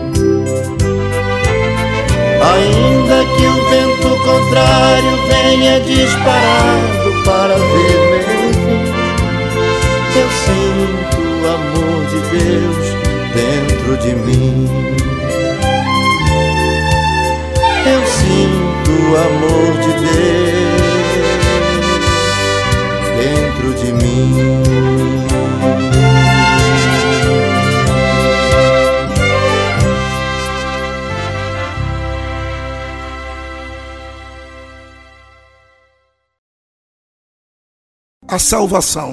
Ainda que o vento contrário venha disparado para ver meu fim, eu sinto o amor de Deus dentro de mim. Eu sinto o amor de Deus dentro de mim. A salvação.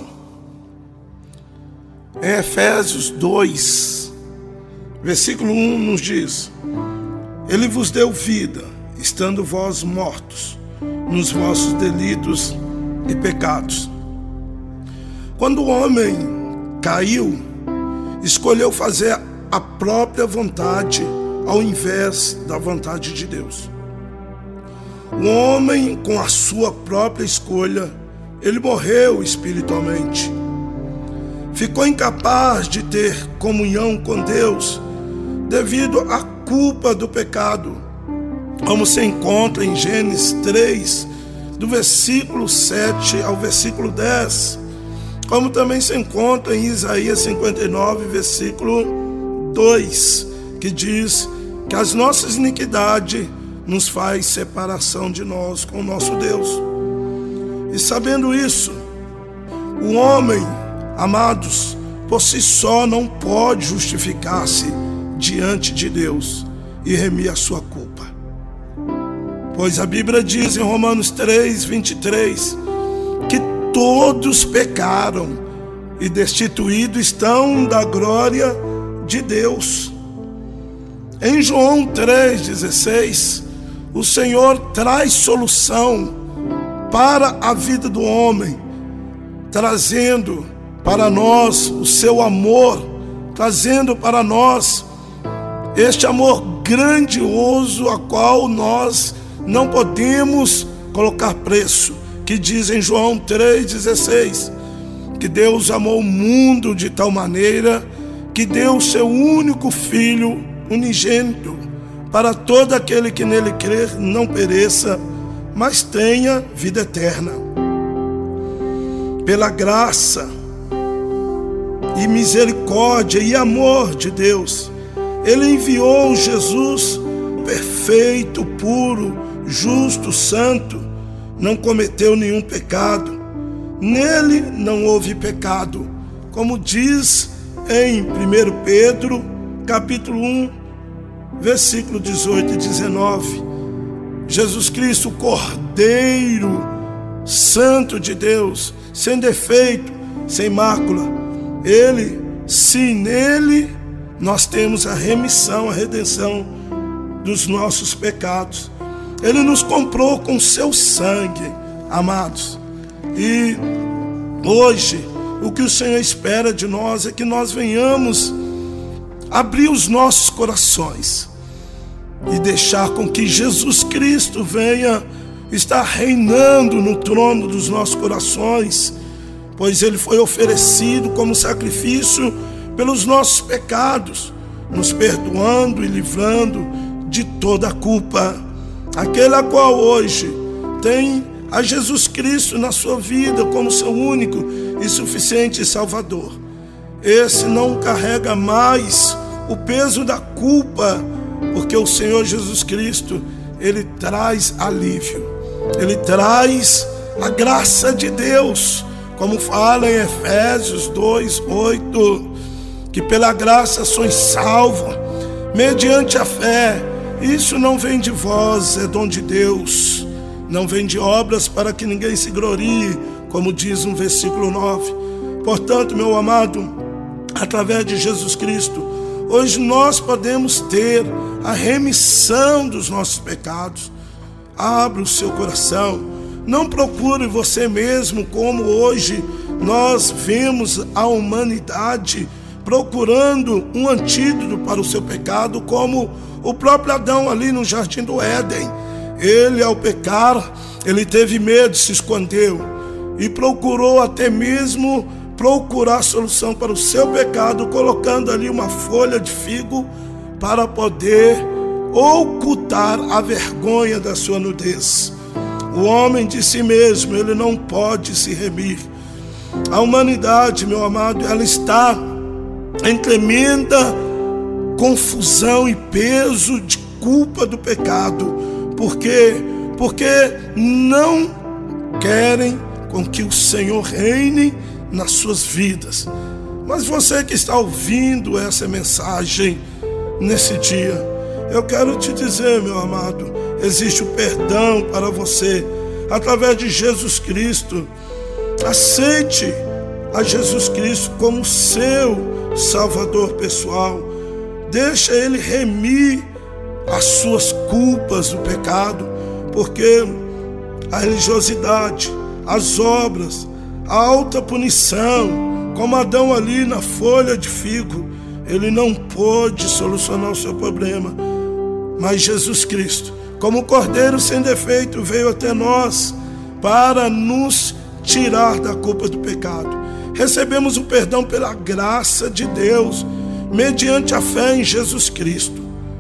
Em Efésios dois, versículo um nos diz: Ele vos deu vida, estando vós mortos nos vossos delitos e pecados. Quando o homem caiu, escolheu fazer a própria vontade ao invés da vontade de Deus. O homem, com a sua própria escolha, ele morreu espiritualmente. Ficou incapaz de ter comunhão com Deus devido à culpa do pecado, como se encontra em Gênesis três, do versículo sete ao versículo dez, como também se encontra em Isaías cinquenta e nove, versículo dois, que diz que as nossas iniquidades nos faz separação de nós com o nosso Deus. E sabendo isso, o homem, amados, por si só não pode justificar-se diante de Deus e remir a sua culpa. Pois a Bíblia diz em Romanos três, vinte e três, que todos pecaram e destituídos estão da glória de Deus. Em João três, dezesseis, o Senhor traz solução para a vida do homem, trazendo para nós o seu amor, trazendo para nós este amor grandioso, a qual nós não podemos colocar preço, que diz em João três, dezesseis, que Deus amou o mundo de tal maneira que deu o seu único Filho unigênito, para todo aquele que nele crer não pereça, mas tenha vida eterna. Pela graça e misericórdia e amor de Deus, Ele enviou Jesus perfeito, puro, justo, santo, não cometeu nenhum pecado, nele não houve pecado, como diz em primeiro Pedro, capítulo um, versículo dezoito e dezenove. Jesus Cristo, o Cordeiro Santo de Deus, sem defeito, sem mácula, Ele, sim, nele nós temos a remissão, a redenção dos nossos pecados. Ele nos comprou com seu sangue, amados. E hoje o que o Senhor espera de nós é que nós venhamos abrir os nossos corações e deixar com que Jesus Cristo venha estar reinando no trono dos nossos corações, pois Ele foi oferecido como sacrifício pelos nossos pecados, nos perdoando e livrando de toda a culpa. Aquele a qual hoje tem a Jesus Cristo na sua vida como seu único e suficiente Salvador, esse não carrega mais o peso da culpa, porque o Senhor Jesus Cristo, Ele traz alívio, Ele traz a graça de Deus, como fala em Efésios dois, oito, que pela graça sois salvos, mediante a fé. Isso não vem de vós, é dom de Deus, não vem de obras para que ninguém se glorie, como diz no versículo nove. Portanto, meu amado, através de Jesus Cristo, hoje nós podemos ter a remissão dos nossos pecados. Abra o seu coração, não procure você mesmo, como hoje nós vemos a humanidade procurando um antídoto para o seu pecado, como o próprio Adão ali no jardim do Éden. Ele, ao pecar, ele teve medo, se escondeu e procurou até mesmo procurar solução para o seu pecado, colocando ali uma folha de figo para poder ocultar a vergonha da sua nudez. O homem de si mesmo, ele não pode se remir. A humanidade, meu amado, ela está em tremenda confusão e peso de culpa do pecado. Por quê? Porque não querem com que o Senhor reine nas suas vidas. Mas você que está ouvindo essa mensagem nesse dia, eu quero te dizer, meu amado, existe o perdão para você através de Jesus Cristo. Aceite a Jesus Cristo como seu Salvador pessoal. Deixa Ele remir as suas culpas do pecado, porque a religiosidade, as obras, a alta punição, como Adão ali na folha de figo, ele não pôde solucionar o seu problema. Mas Jesus Cristo, como Cordeiro sem defeito, veio até nós para nos tirar da culpa do pecado. Recebemos o perdão pela graça de Deus, mediante a fé em Jesus Cristo.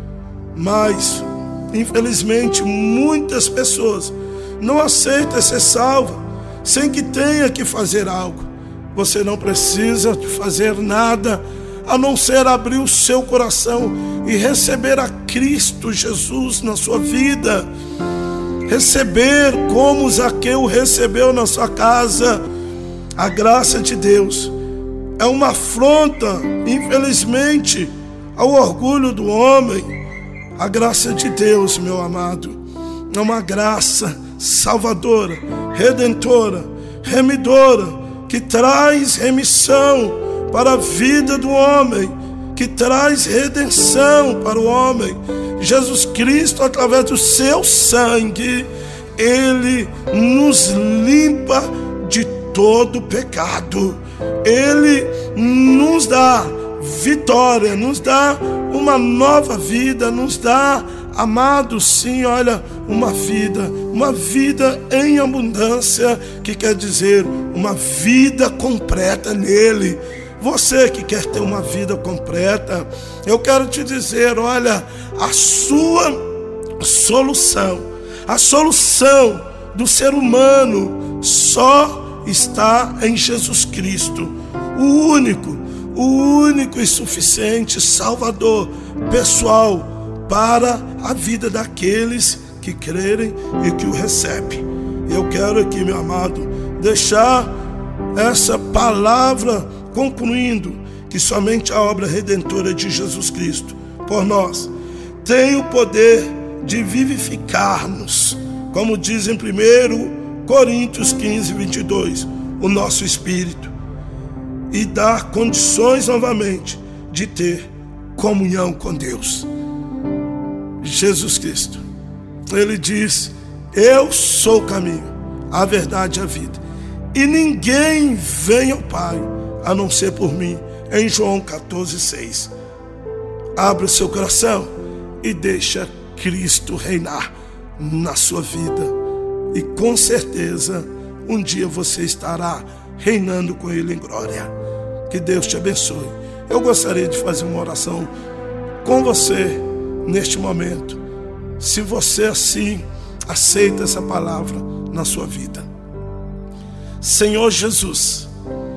Mas, infelizmente, muitas pessoas não aceitam ser salvas sem que tenha que fazer algo. Você não precisa de fazer nada, a não ser abrir o seu coração e receber a Cristo Jesus na sua vida. Receber como Zaqueu recebeu na sua casa. A graça de Deus é uma afronta, infelizmente, ao orgulho do homem. A graça de Deus, meu amado, é uma graça salvadora, redentora, remidora, que traz remissão para a vida do homem, que traz redenção para o homem. Jesus Cristo, através do seu sangue, Ele nos limpa de todo pecado. Ele nos dá vitória, nos dá uma nova vida, nos dá, amado, sim, olha, uma vida, uma vida em abundância, que quer dizer uma vida completa nele. Você que quer ter uma vida completa, eu quero te dizer, olha, a sua solução, a solução do ser humano só está em Jesus Cristo, o único, o único e suficiente Salvador pessoal para a vida daqueles que crerem e que o recebem. Eu quero aqui, meu amado, deixar essa palavra concluindo que somente a obra redentora de Jesus Cristo por nós tem o poder de vivificar-nos, como diz em primeiro Coríntios quinze, vinte e dois, o nosso espírito, e dar condições novamente de ter comunhão com Deus. Jesus Cristo, Ele diz: eu sou o caminho, a verdade e a vida, e ninguém vem ao Pai a não ser por mim, em João quatorze, seis. Abra o seu coração e deixa Cristo reinar na sua vida, e com certeza um dia você estará reinando com Ele em glória. Que Deus te abençoe. Eu gostaria de fazer uma oração com você neste momento, se você assim aceita essa palavra na sua vida. Senhor Jesus,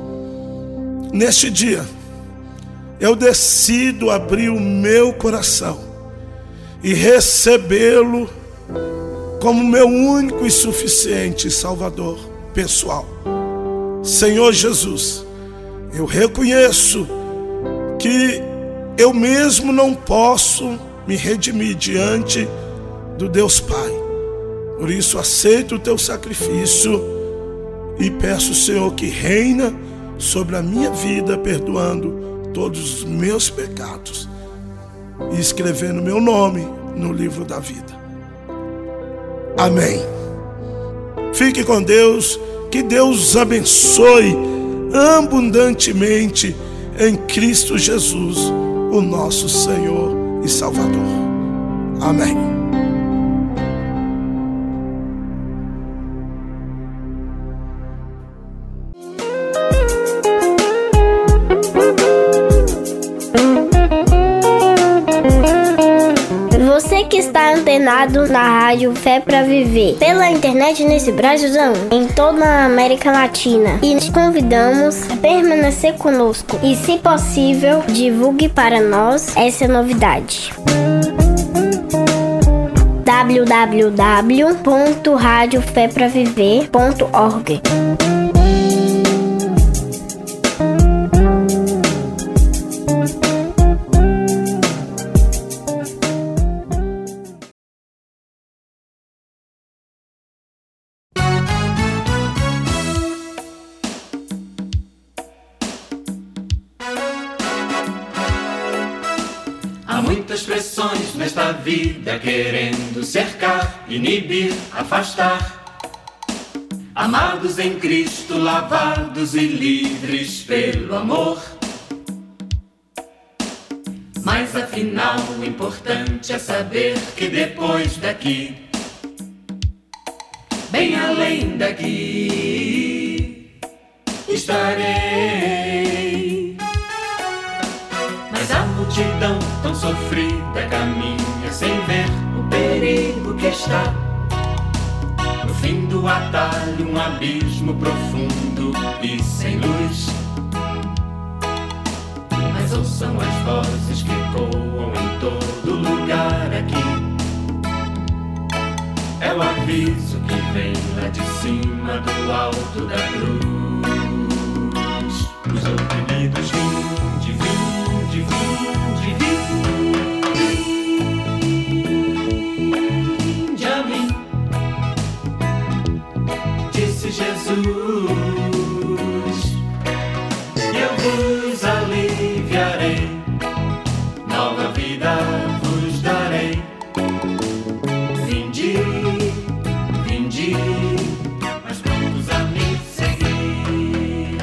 neste dia eu decido abrir o meu coração e recebê-lo como meu único e suficiente Salvador pessoal. Senhor Jesus, eu reconheço que eu mesmo não posso me redimir diante do Deus Pai. Por isso aceito o teu sacrifício e peço, Senhor, que reina sobre a minha vida, perdoando todos os meus pecados e escrevendo meu nome no livro da vida. Amém. Fique com Deus, que Deus abençoe abundantemente em Cristo Jesus, o nosso Senhor e Salvador. Amém. Você que está antenado na rádio Fé pra Viver, pela internet nesse Brasilzão, em toda a América Latina, e te convidamos a permanecer conosco e, se possível, divulgue para nós essa novidade. w w w ponto rádio fé pra viver ponto org. Há muitas pressões nesta vida querendo cercar, inibir, afastar. Amados em Cristo, lavados e livres pelo amor. Mas afinal o importante é saber que depois daqui, bem além daqui, estarei. Mas a multidão tão sofrida caminha sem ver o perigo que está. No fim do atalho, um abismo profundo e sem luz. Mas ouçam as vozes que ecoam em todo lugar aqui. É o aviso que vem lá de cima do alto da cruz. Os oprimidos vinde, vinde, vinde, vinde a mim, disse Jesus, e eu vos aliviarei, nova vida vos darei. Vinde, vinde, mas prontos a me seguir.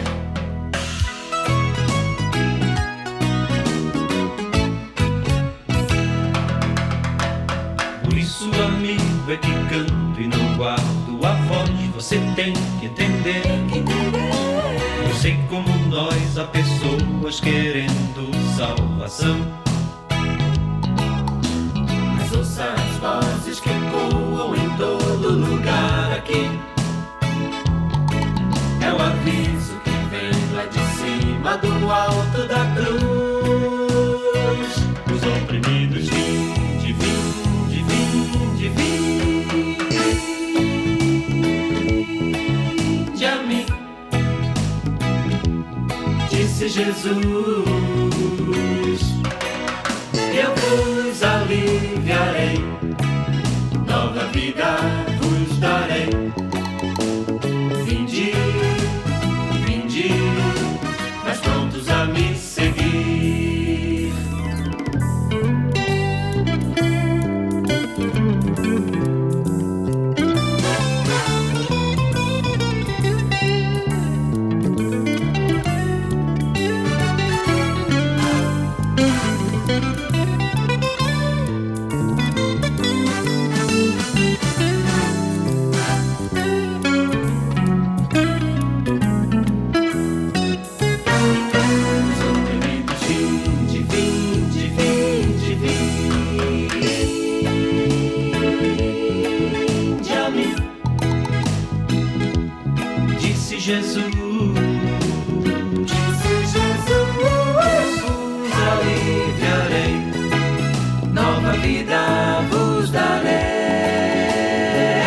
Por isso, amigo, é que canto e não guardo a voz. Você tem que entender. Eu sei como nós, a pessoa pessoas querendo salvação. Mas ouça as vozes que ecoam em todo lugar aqui. É o aviso que vem lá de cima do alto da cruz. Os oprimidos, vinde, vinde, vinde, vinde a mim, disse Jesus, eu vos aliviarei, nova vida vos darei. Vinde, vinde, mas prontos a me seguir. Jesus, disse Jesus, vos aliviarei, nova vida vos darei.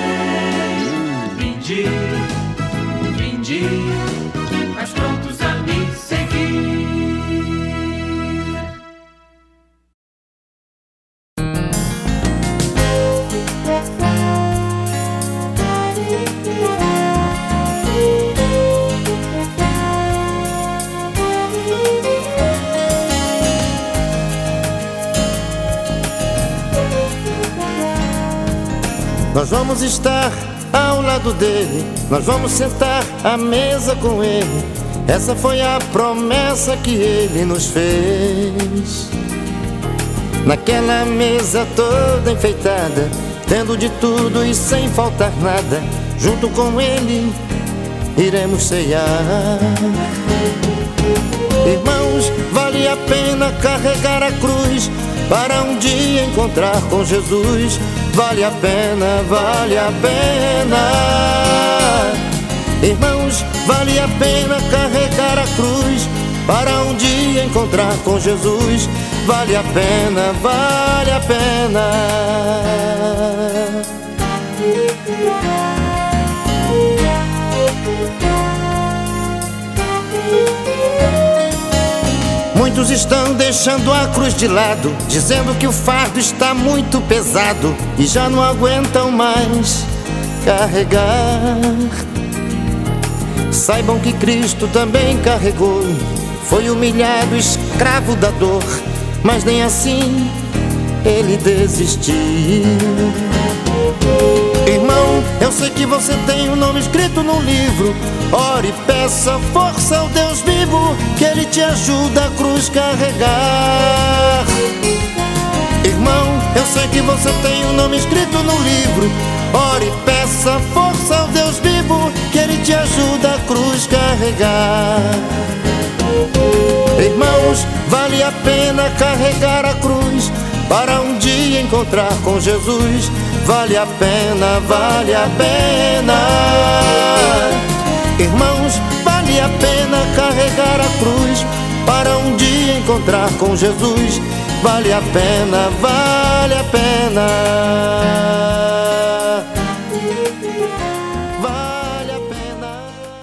Vinde, vinde, mas prontos a me seguir. Nós vamos estar ao lado dele, nós vamos sentar à mesa com ele. Essa foi a promessa que ele nos fez. Naquela mesa toda enfeitada, tendo de tudo e sem faltar nada, junto com ele iremos ceiar. Irmãos, vale a pena carregar a cruz para um dia encontrar com Jesus. Vale a pena, vale a pena. Irmãos, vale a pena carregar a cruz para um dia encontrar com Jesus. Vale a pena, vale a pena. Muitos estão deixando a cruz de lado, dizendo que o fardo está muito pesado e já não aguentam mais carregar. Saibam que Cristo também carregou, foi humilhado, escravo da dor, mas nem assim ele desistiu. Irmão, eu sei que você tem um nome escrito no livro. Ore e peça força ao Deus vivo, que Ele te ajuda a cruz carregar. Irmão, eu sei que você tem um nome escrito no livro. Ore e peça força ao Deus vivo, que Ele te ajuda a cruz carregar. Irmãos, vale a pena carregar a cruz para um dia encontrar com Jesus. Vale a pena, vale a pena. Irmãos, vale a pena carregar a cruz para um dia encontrar com Jesus. Vale a pena, vale a pena. Vale a pena.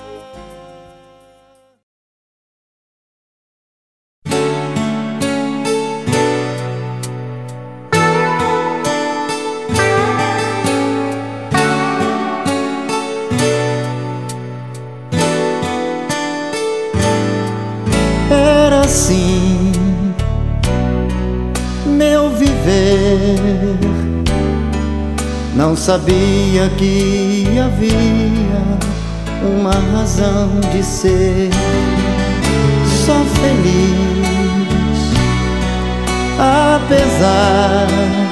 Era assim meu viver, não sabia que havia uma razão de ser. Só feliz, apesar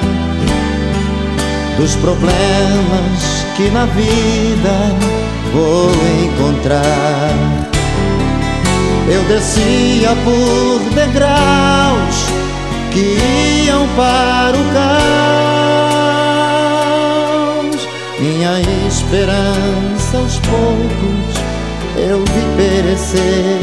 dos problemas que na vida vou encontrar. Eu descia por degraus que iam para o caos. Minha esperança aos poucos eu vi perecer.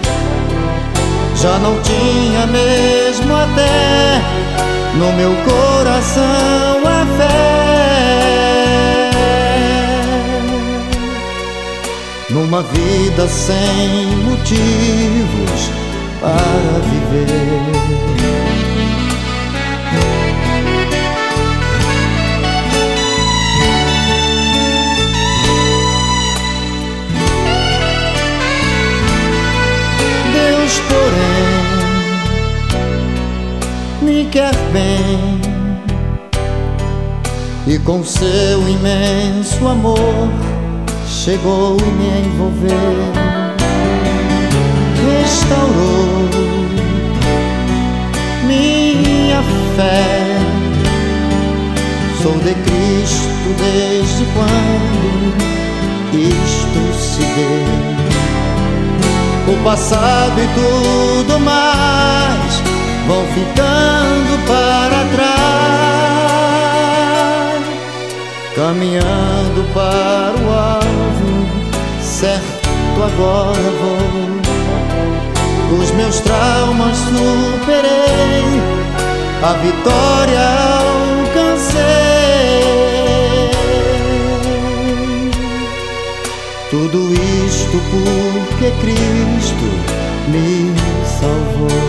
Já não tinha mesmo até no meu coração a fé numa vida sem motivos para viver. Deus, porém, me quer bem e com seu imenso amor chegou e me envolveu, restaurou minha fé. Sou de Cristo desde quando isto se deu. O passado e tudo mais vão ficando para trás, caminhando para o alvo, certo agora vou. Os meus traumas superei, a vitória alcancei. Tudo isto porque Cristo me salvou.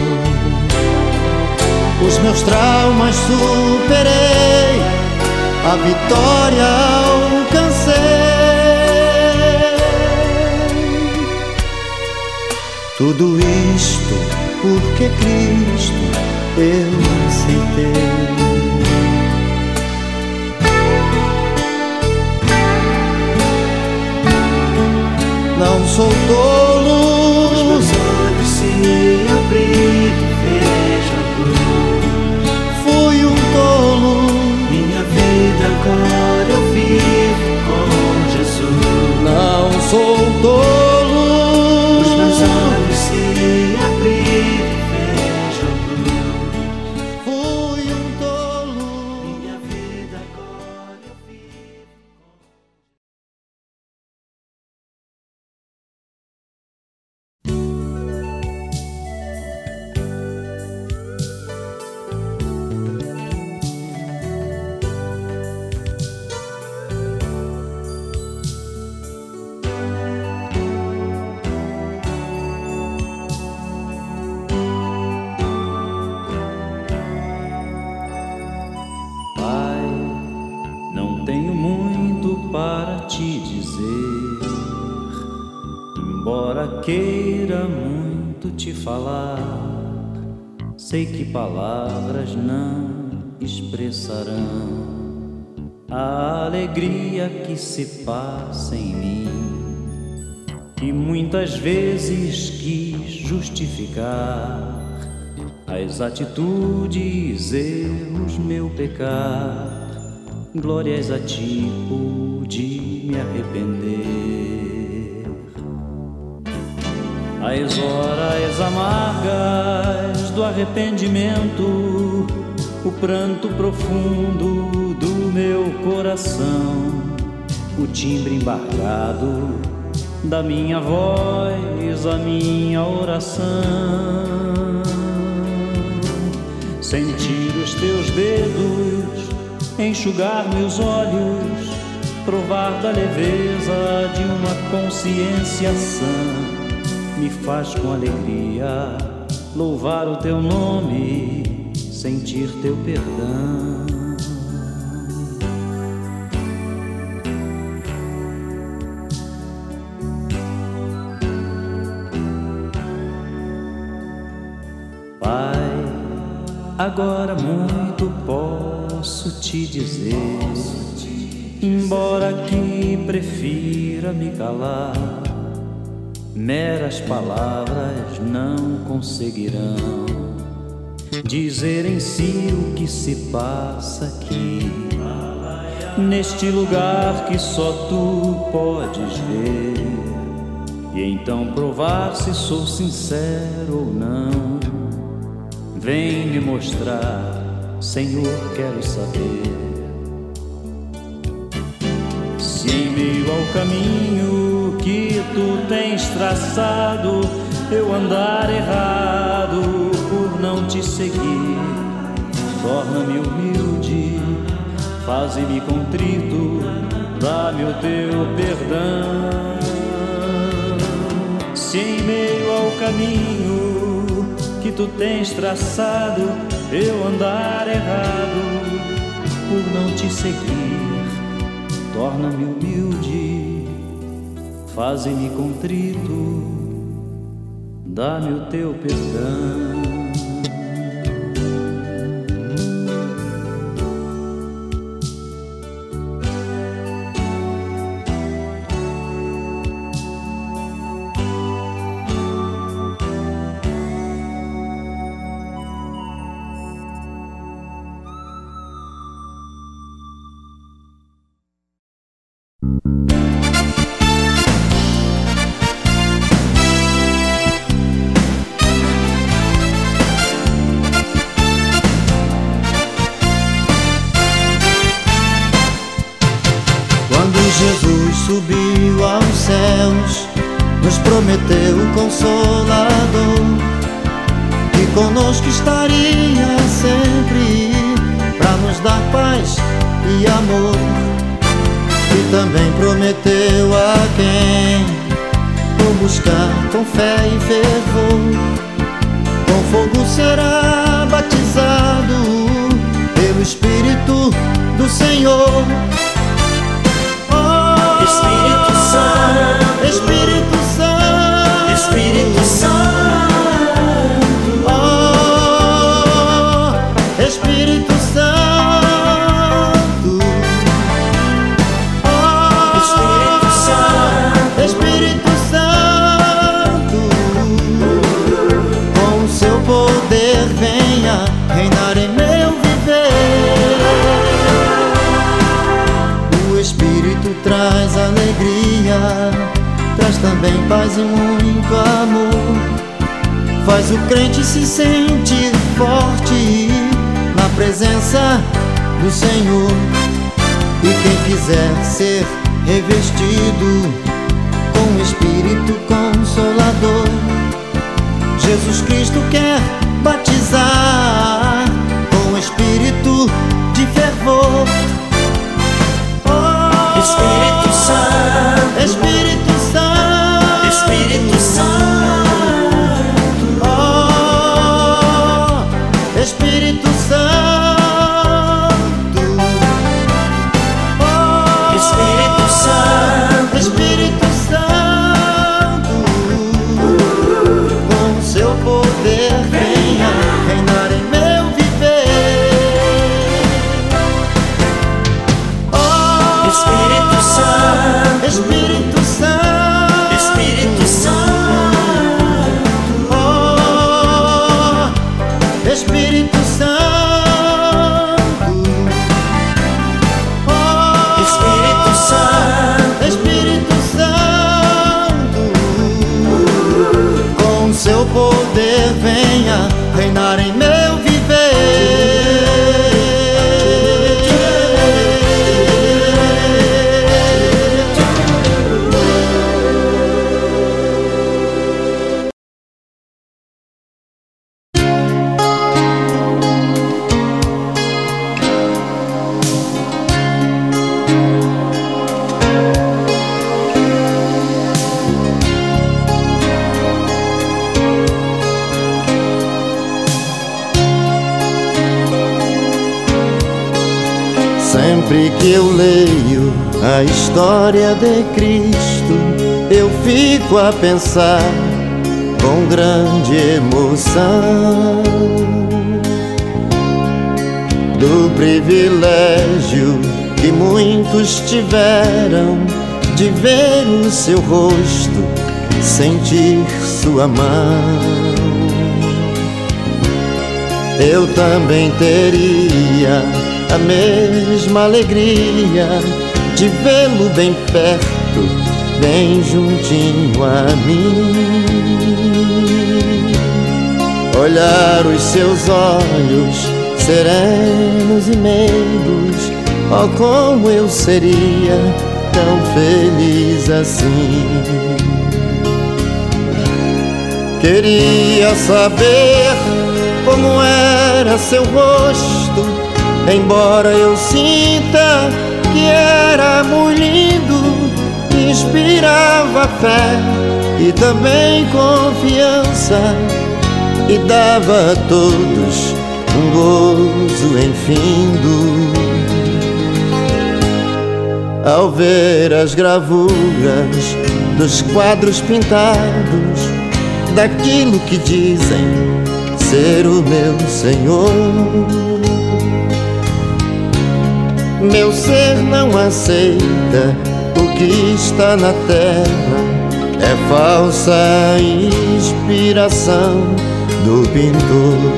Os meus traumas superei, a vitória alcancei. Tudo isto porque Cristo eu aceitei. Não sou tolo, os meus olhos se abriram, vejo a luz. Fui um tolo, minha vida agora eu vivo com Jesus. Não sou tolo, os meus olhos se abriram, vejo a luz. Fui um tolo, minha vida agora eu vivo. Queira muito te falar, sei que palavras não expressarão a alegria que se passa em mim, e muitas vezes quis justificar as atitudes, erros, meu pecar. Glórias a ti pude me arrepender. As horas amargas do arrependimento, o pranto profundo do meu coração, o timbre embargado da minha voz, a minha oração. Sentir os teus dedos enxugar meus olhos, provar da leveza de uma consciência sã, me faz com alegria louvar o teu nome, sentir teu perdão. Pai, agora muito posso te dizer, embora que prefira me calar, meras palavras não conseguirão dizer em si o que se passa aqui, neste lugar que só tu podes ver. e então provar se sou sincero ou não. Vem me mostrar, Senhor, quero saber se em meio ao caminho que tu tens traçado eu andar errado por não te seguir. Torna-me humilde, faze-me contrito, dá-me o teu perdão. Se em meio ao caminho que tu tens traçado eu andar errado por não te seguir, torna-me humilde, faze-me contrito, dá-me o teu perdão. Jesus subiu aos céus, nos prometeu o Consolador, que conosco estaria sempre, para nos dar paz e amor. E também prometeu a quem o buscar com fé e fervor, com fogo será batizado pelo Espírito do Senhor. Espírito Santo, Espírito Santo, Espírito Santo, oh, Espírito Santo, oh, Espírito Santo, Espírito Santo, com seu poder venha reinar em meu viver. O Espírito traz alegria, traz também paz e muito amor. Faz o crente se sentir forte na presença do Senhor. E quem quiser ser revestido com o Espírito Consolador, Jesus Cristo quer batizar com o Espírito de fervor. Espírito Santo, Espírito Santo, Espírito Santo, oh, Espírito Santo, oh, Espírito Santo, Espírito Santo, com seu poder venha reinar em meu viver. Oh, Espírito Santo, Espírito Santo, Espírito Santo, oh, Espírito Santo, oh, Espírito Santo, Espírito Santo, com seu poder venha reinar em meu viver. Sempre que eu leio a história de Cristo, eu fico a pensar com grande emoção do privilégio que muitos tiveram de ver o seu rosto, sentir sua mão. Eu também teria a mesma alegria de vê-lo bem perto bem juntinho a mim. Olhar os seus olhos serenos e meigos, oh, como eu seria tão feliz assim. Queria saber como era seu rosto, embora eu sinta que era muito lindo. Inspirava fé e também confiança, e dava a todos um gozo infindo. Ao ver as gravuras dos quadros pintados, daquilo que dizem ser o meu Senhor, meu ser não aceita o que está na terra, é falsa inspiração do pintor.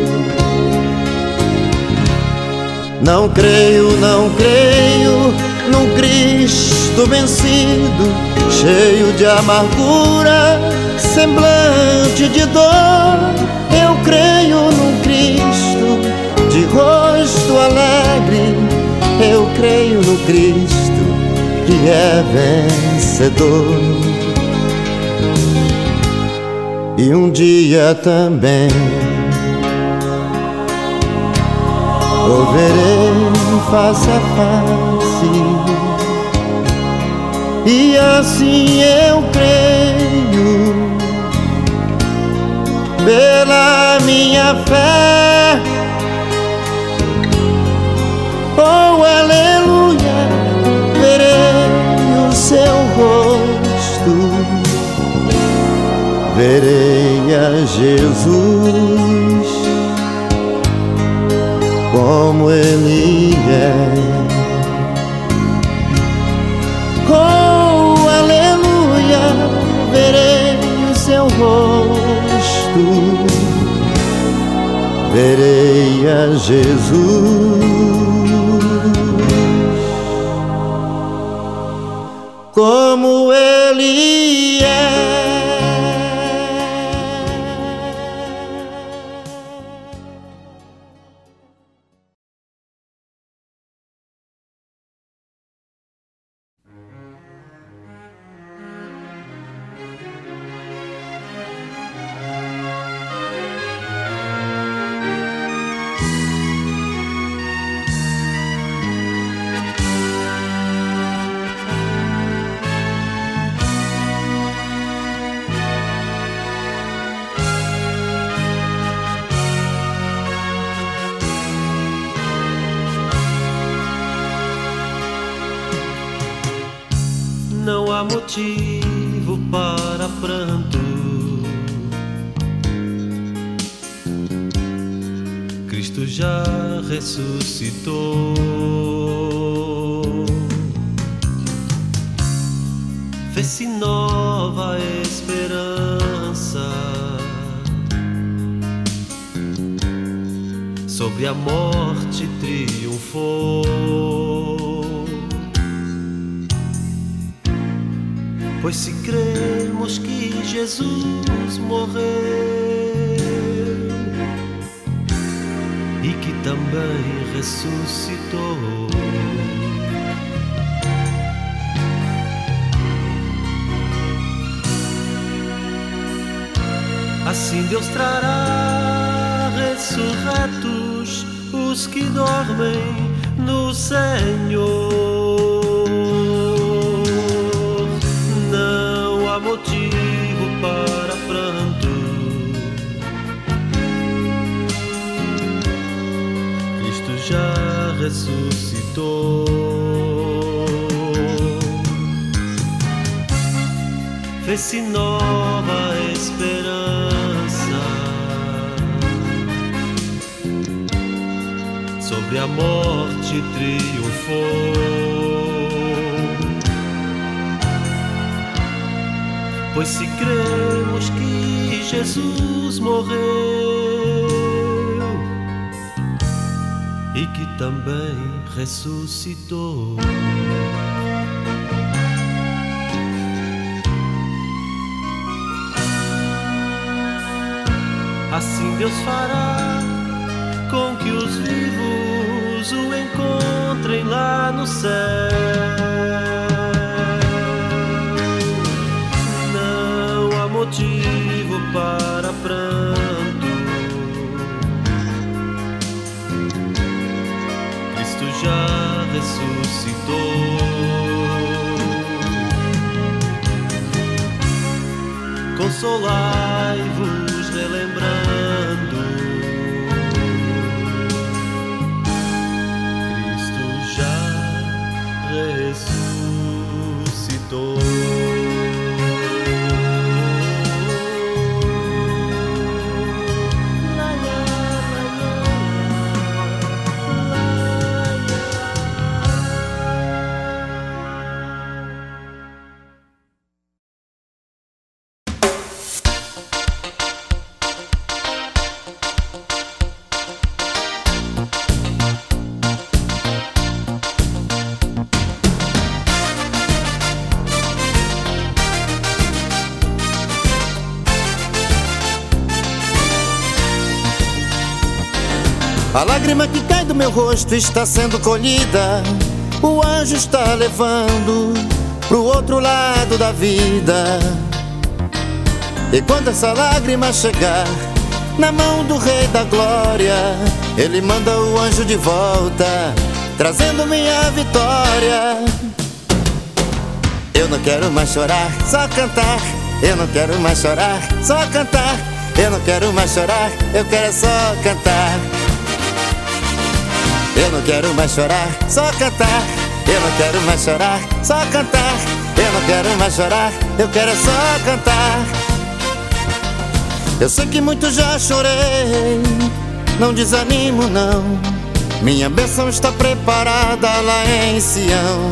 Não creio, não creio num Cristo vencido, cheio de amargura, semblante de dor. Eu creio num Cristo de rosto alegre, eu creio no Cristo que é vencedor. E um dia também o verei face a face, e assim eu creio pela minha fé. Oh, aleluia, verei o seu rosto, verei a Jesus como Ele é. Oh, aleluia, verei o seu rosto, verei a Jesus como Ele é. Não há motivo para pranto, Cristo já ressuscitou. Fez-se nova esperança, sobre a morte triunfou. Pois se cremos que Jesus morreu e que também ressuscitou, assim Deus trará ressurretos os que dormem no Senhor. Motivo para pranto, Cristo já ressuscitou. Fez-se nova esperança, sobre a morte triunfou. Pois se cremos que Jesus morreu e que também ressuscitou, Assim Deus fará com que os vivos o encontrem lá no céu. Não há motivo para pranto, Cristo já ressuscitou. Consolai-vos relembrando, Cristo já ressuscitou. A lágrima que cai do meu rosto está sendo colhida. O anjo está levando pro outro lado da vida. E quando essa lágrima chegar na mão do Rei da Glória, ele manda o anjo de volta, trazendo minha vitória. Eu não quero mais chorar, só cantar. Eu não quero mais chorar, só cantar. Eu não quero mais chorar, eu quero só cantar. Eu não quero mais chorar, só cantar. Eu não quero mais chorar, só cantar. Eu não quero mais chorar, eu quero só cantar. Eu sei que muito já chorei, não desanimo não. Minha bênção está preparada lá em Sião.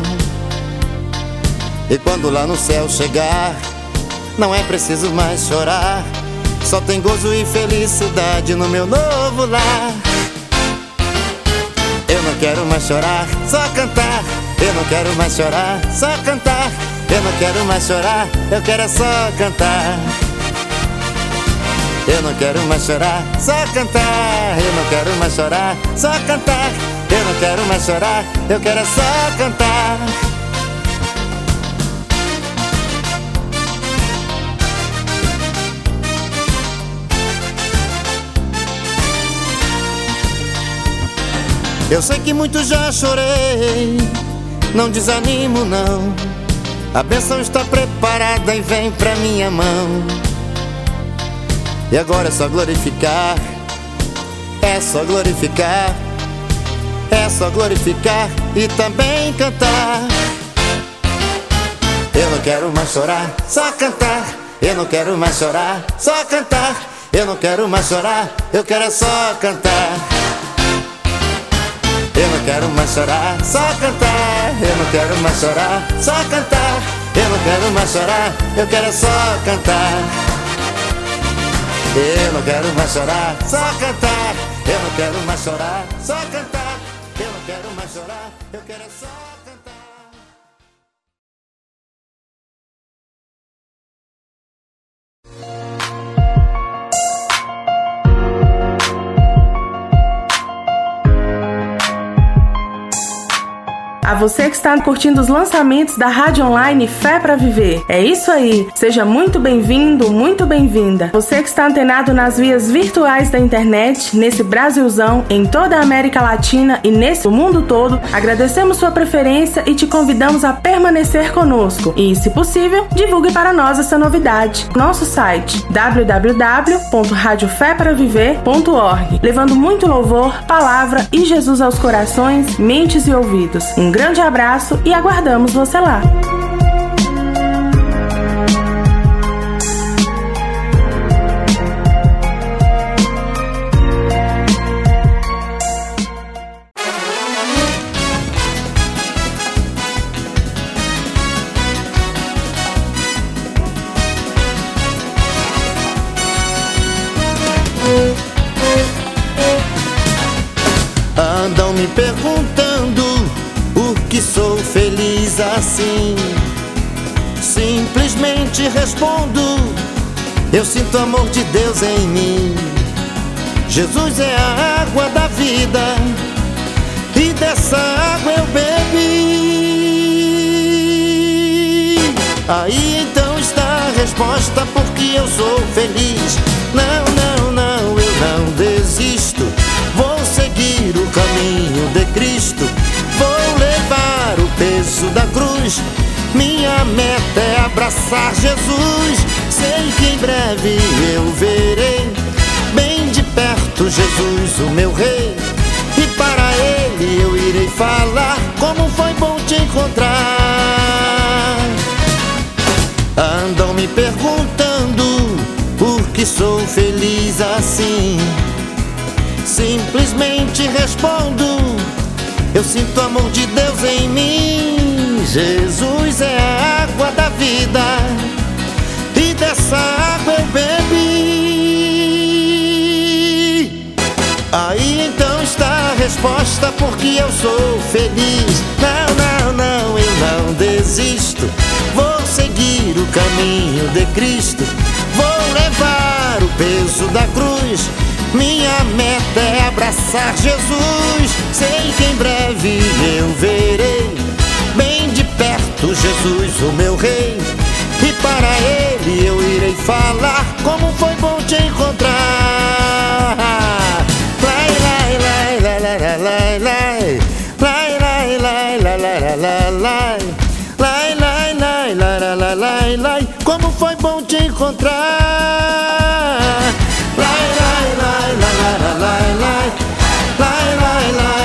E quando lá no céu chegar, não é preciso mais chorar. Só tem gozo e felicidade no meu novo lar. Eu não quero mais chorar, só cantar. Eu não quero mais chorar, só cantar. Eu não quero mais chorar, eu quero só cantar. Eu não quero mais chorar, só cantar. Eu não quero mais chorar, só cantar. Eu não quero mais chorar, eu quero só cantar. Eu sei que muito já chorei, não desanimo não. A bênção está preparada e vem pra minha mão. E agora é só glorificar, é só glorificar, é só glorificar e também cantar. Eu não quero mais chorar, só cantar. Eu não quero mais chorar, só cantar. Eu não quero mais chorar, eu quero só cantar. Eu não quero mais chorar, só cantar. Eu não quero mais chorar, só cantar. Eu não quero mais chorar, eu quero só cantar. Eu não quero mais chorar, só cantar. Eu não quero mais chorar, só cantar. Eu não quero mais chorar, eu quero só cantar. A você que está curtindo os lançamentos da Rádio Online Fé pra Viver. É isso aí. Seja muito bem-vindo, muito bem-vinda. Você que está antenado nas vias virtuais da internet, nesse Brasilzão, em toda a América Latina e nesse mundo todo, agradecemos sua preferência e te convidamos a permanecer conosco. E, se possível, divulgue para nós essa novidade. Nosso site w w w ponto rádio fé pra viver ponto org, levando muito louvor, palavra e Jesus aos corações, mentes e ouvidos. Um grande abraço e aguardamos você lá. Andam me perguntando por que sou feliz assim. Simplesmente respondo: eu sinto o amor de Deus em mim. Jesus é a água da vida, e dessa água eu bebi. Aí então está a resposta, porque eu sou feliz. Não, não, não, eu não desisto. Vou seguir o caminho de Cristo. Vou levar o peso da cruz. Minha meta é abraçar Jesus. Sei que em breve eu verei bem de perto Jesus, o meu rei. E para ele eu irei falar como foi bom te encontrar. Andam me perguntando por que sou feliz assim. Simplesmente respondo: eu sinto o amor de Deus em mim. Jesus é a água da vida, e dessa água eu bebi. Aí então está a resposta, porque eu sou feliz. Não, não, não, eu não desisto. Vou seguir o caminho de Cristo. Vou levar o peso da cruz. Minha meta é abraçar Jesus. Sei que em breve eu verei bem de perto Jesus, o meu rei. E para ele eu irei falar como foi bom te encontrar. Lai, lai, lai, lai, lai, lai, lai. Lai, lai, lai, lai, lai, lai, lai. Lai, lai, lai, lai, lai, lai, lai. Como foi bom te encontrar. Lai, lai, lai, lai, lai, lai, lai. Lai, lai, lai.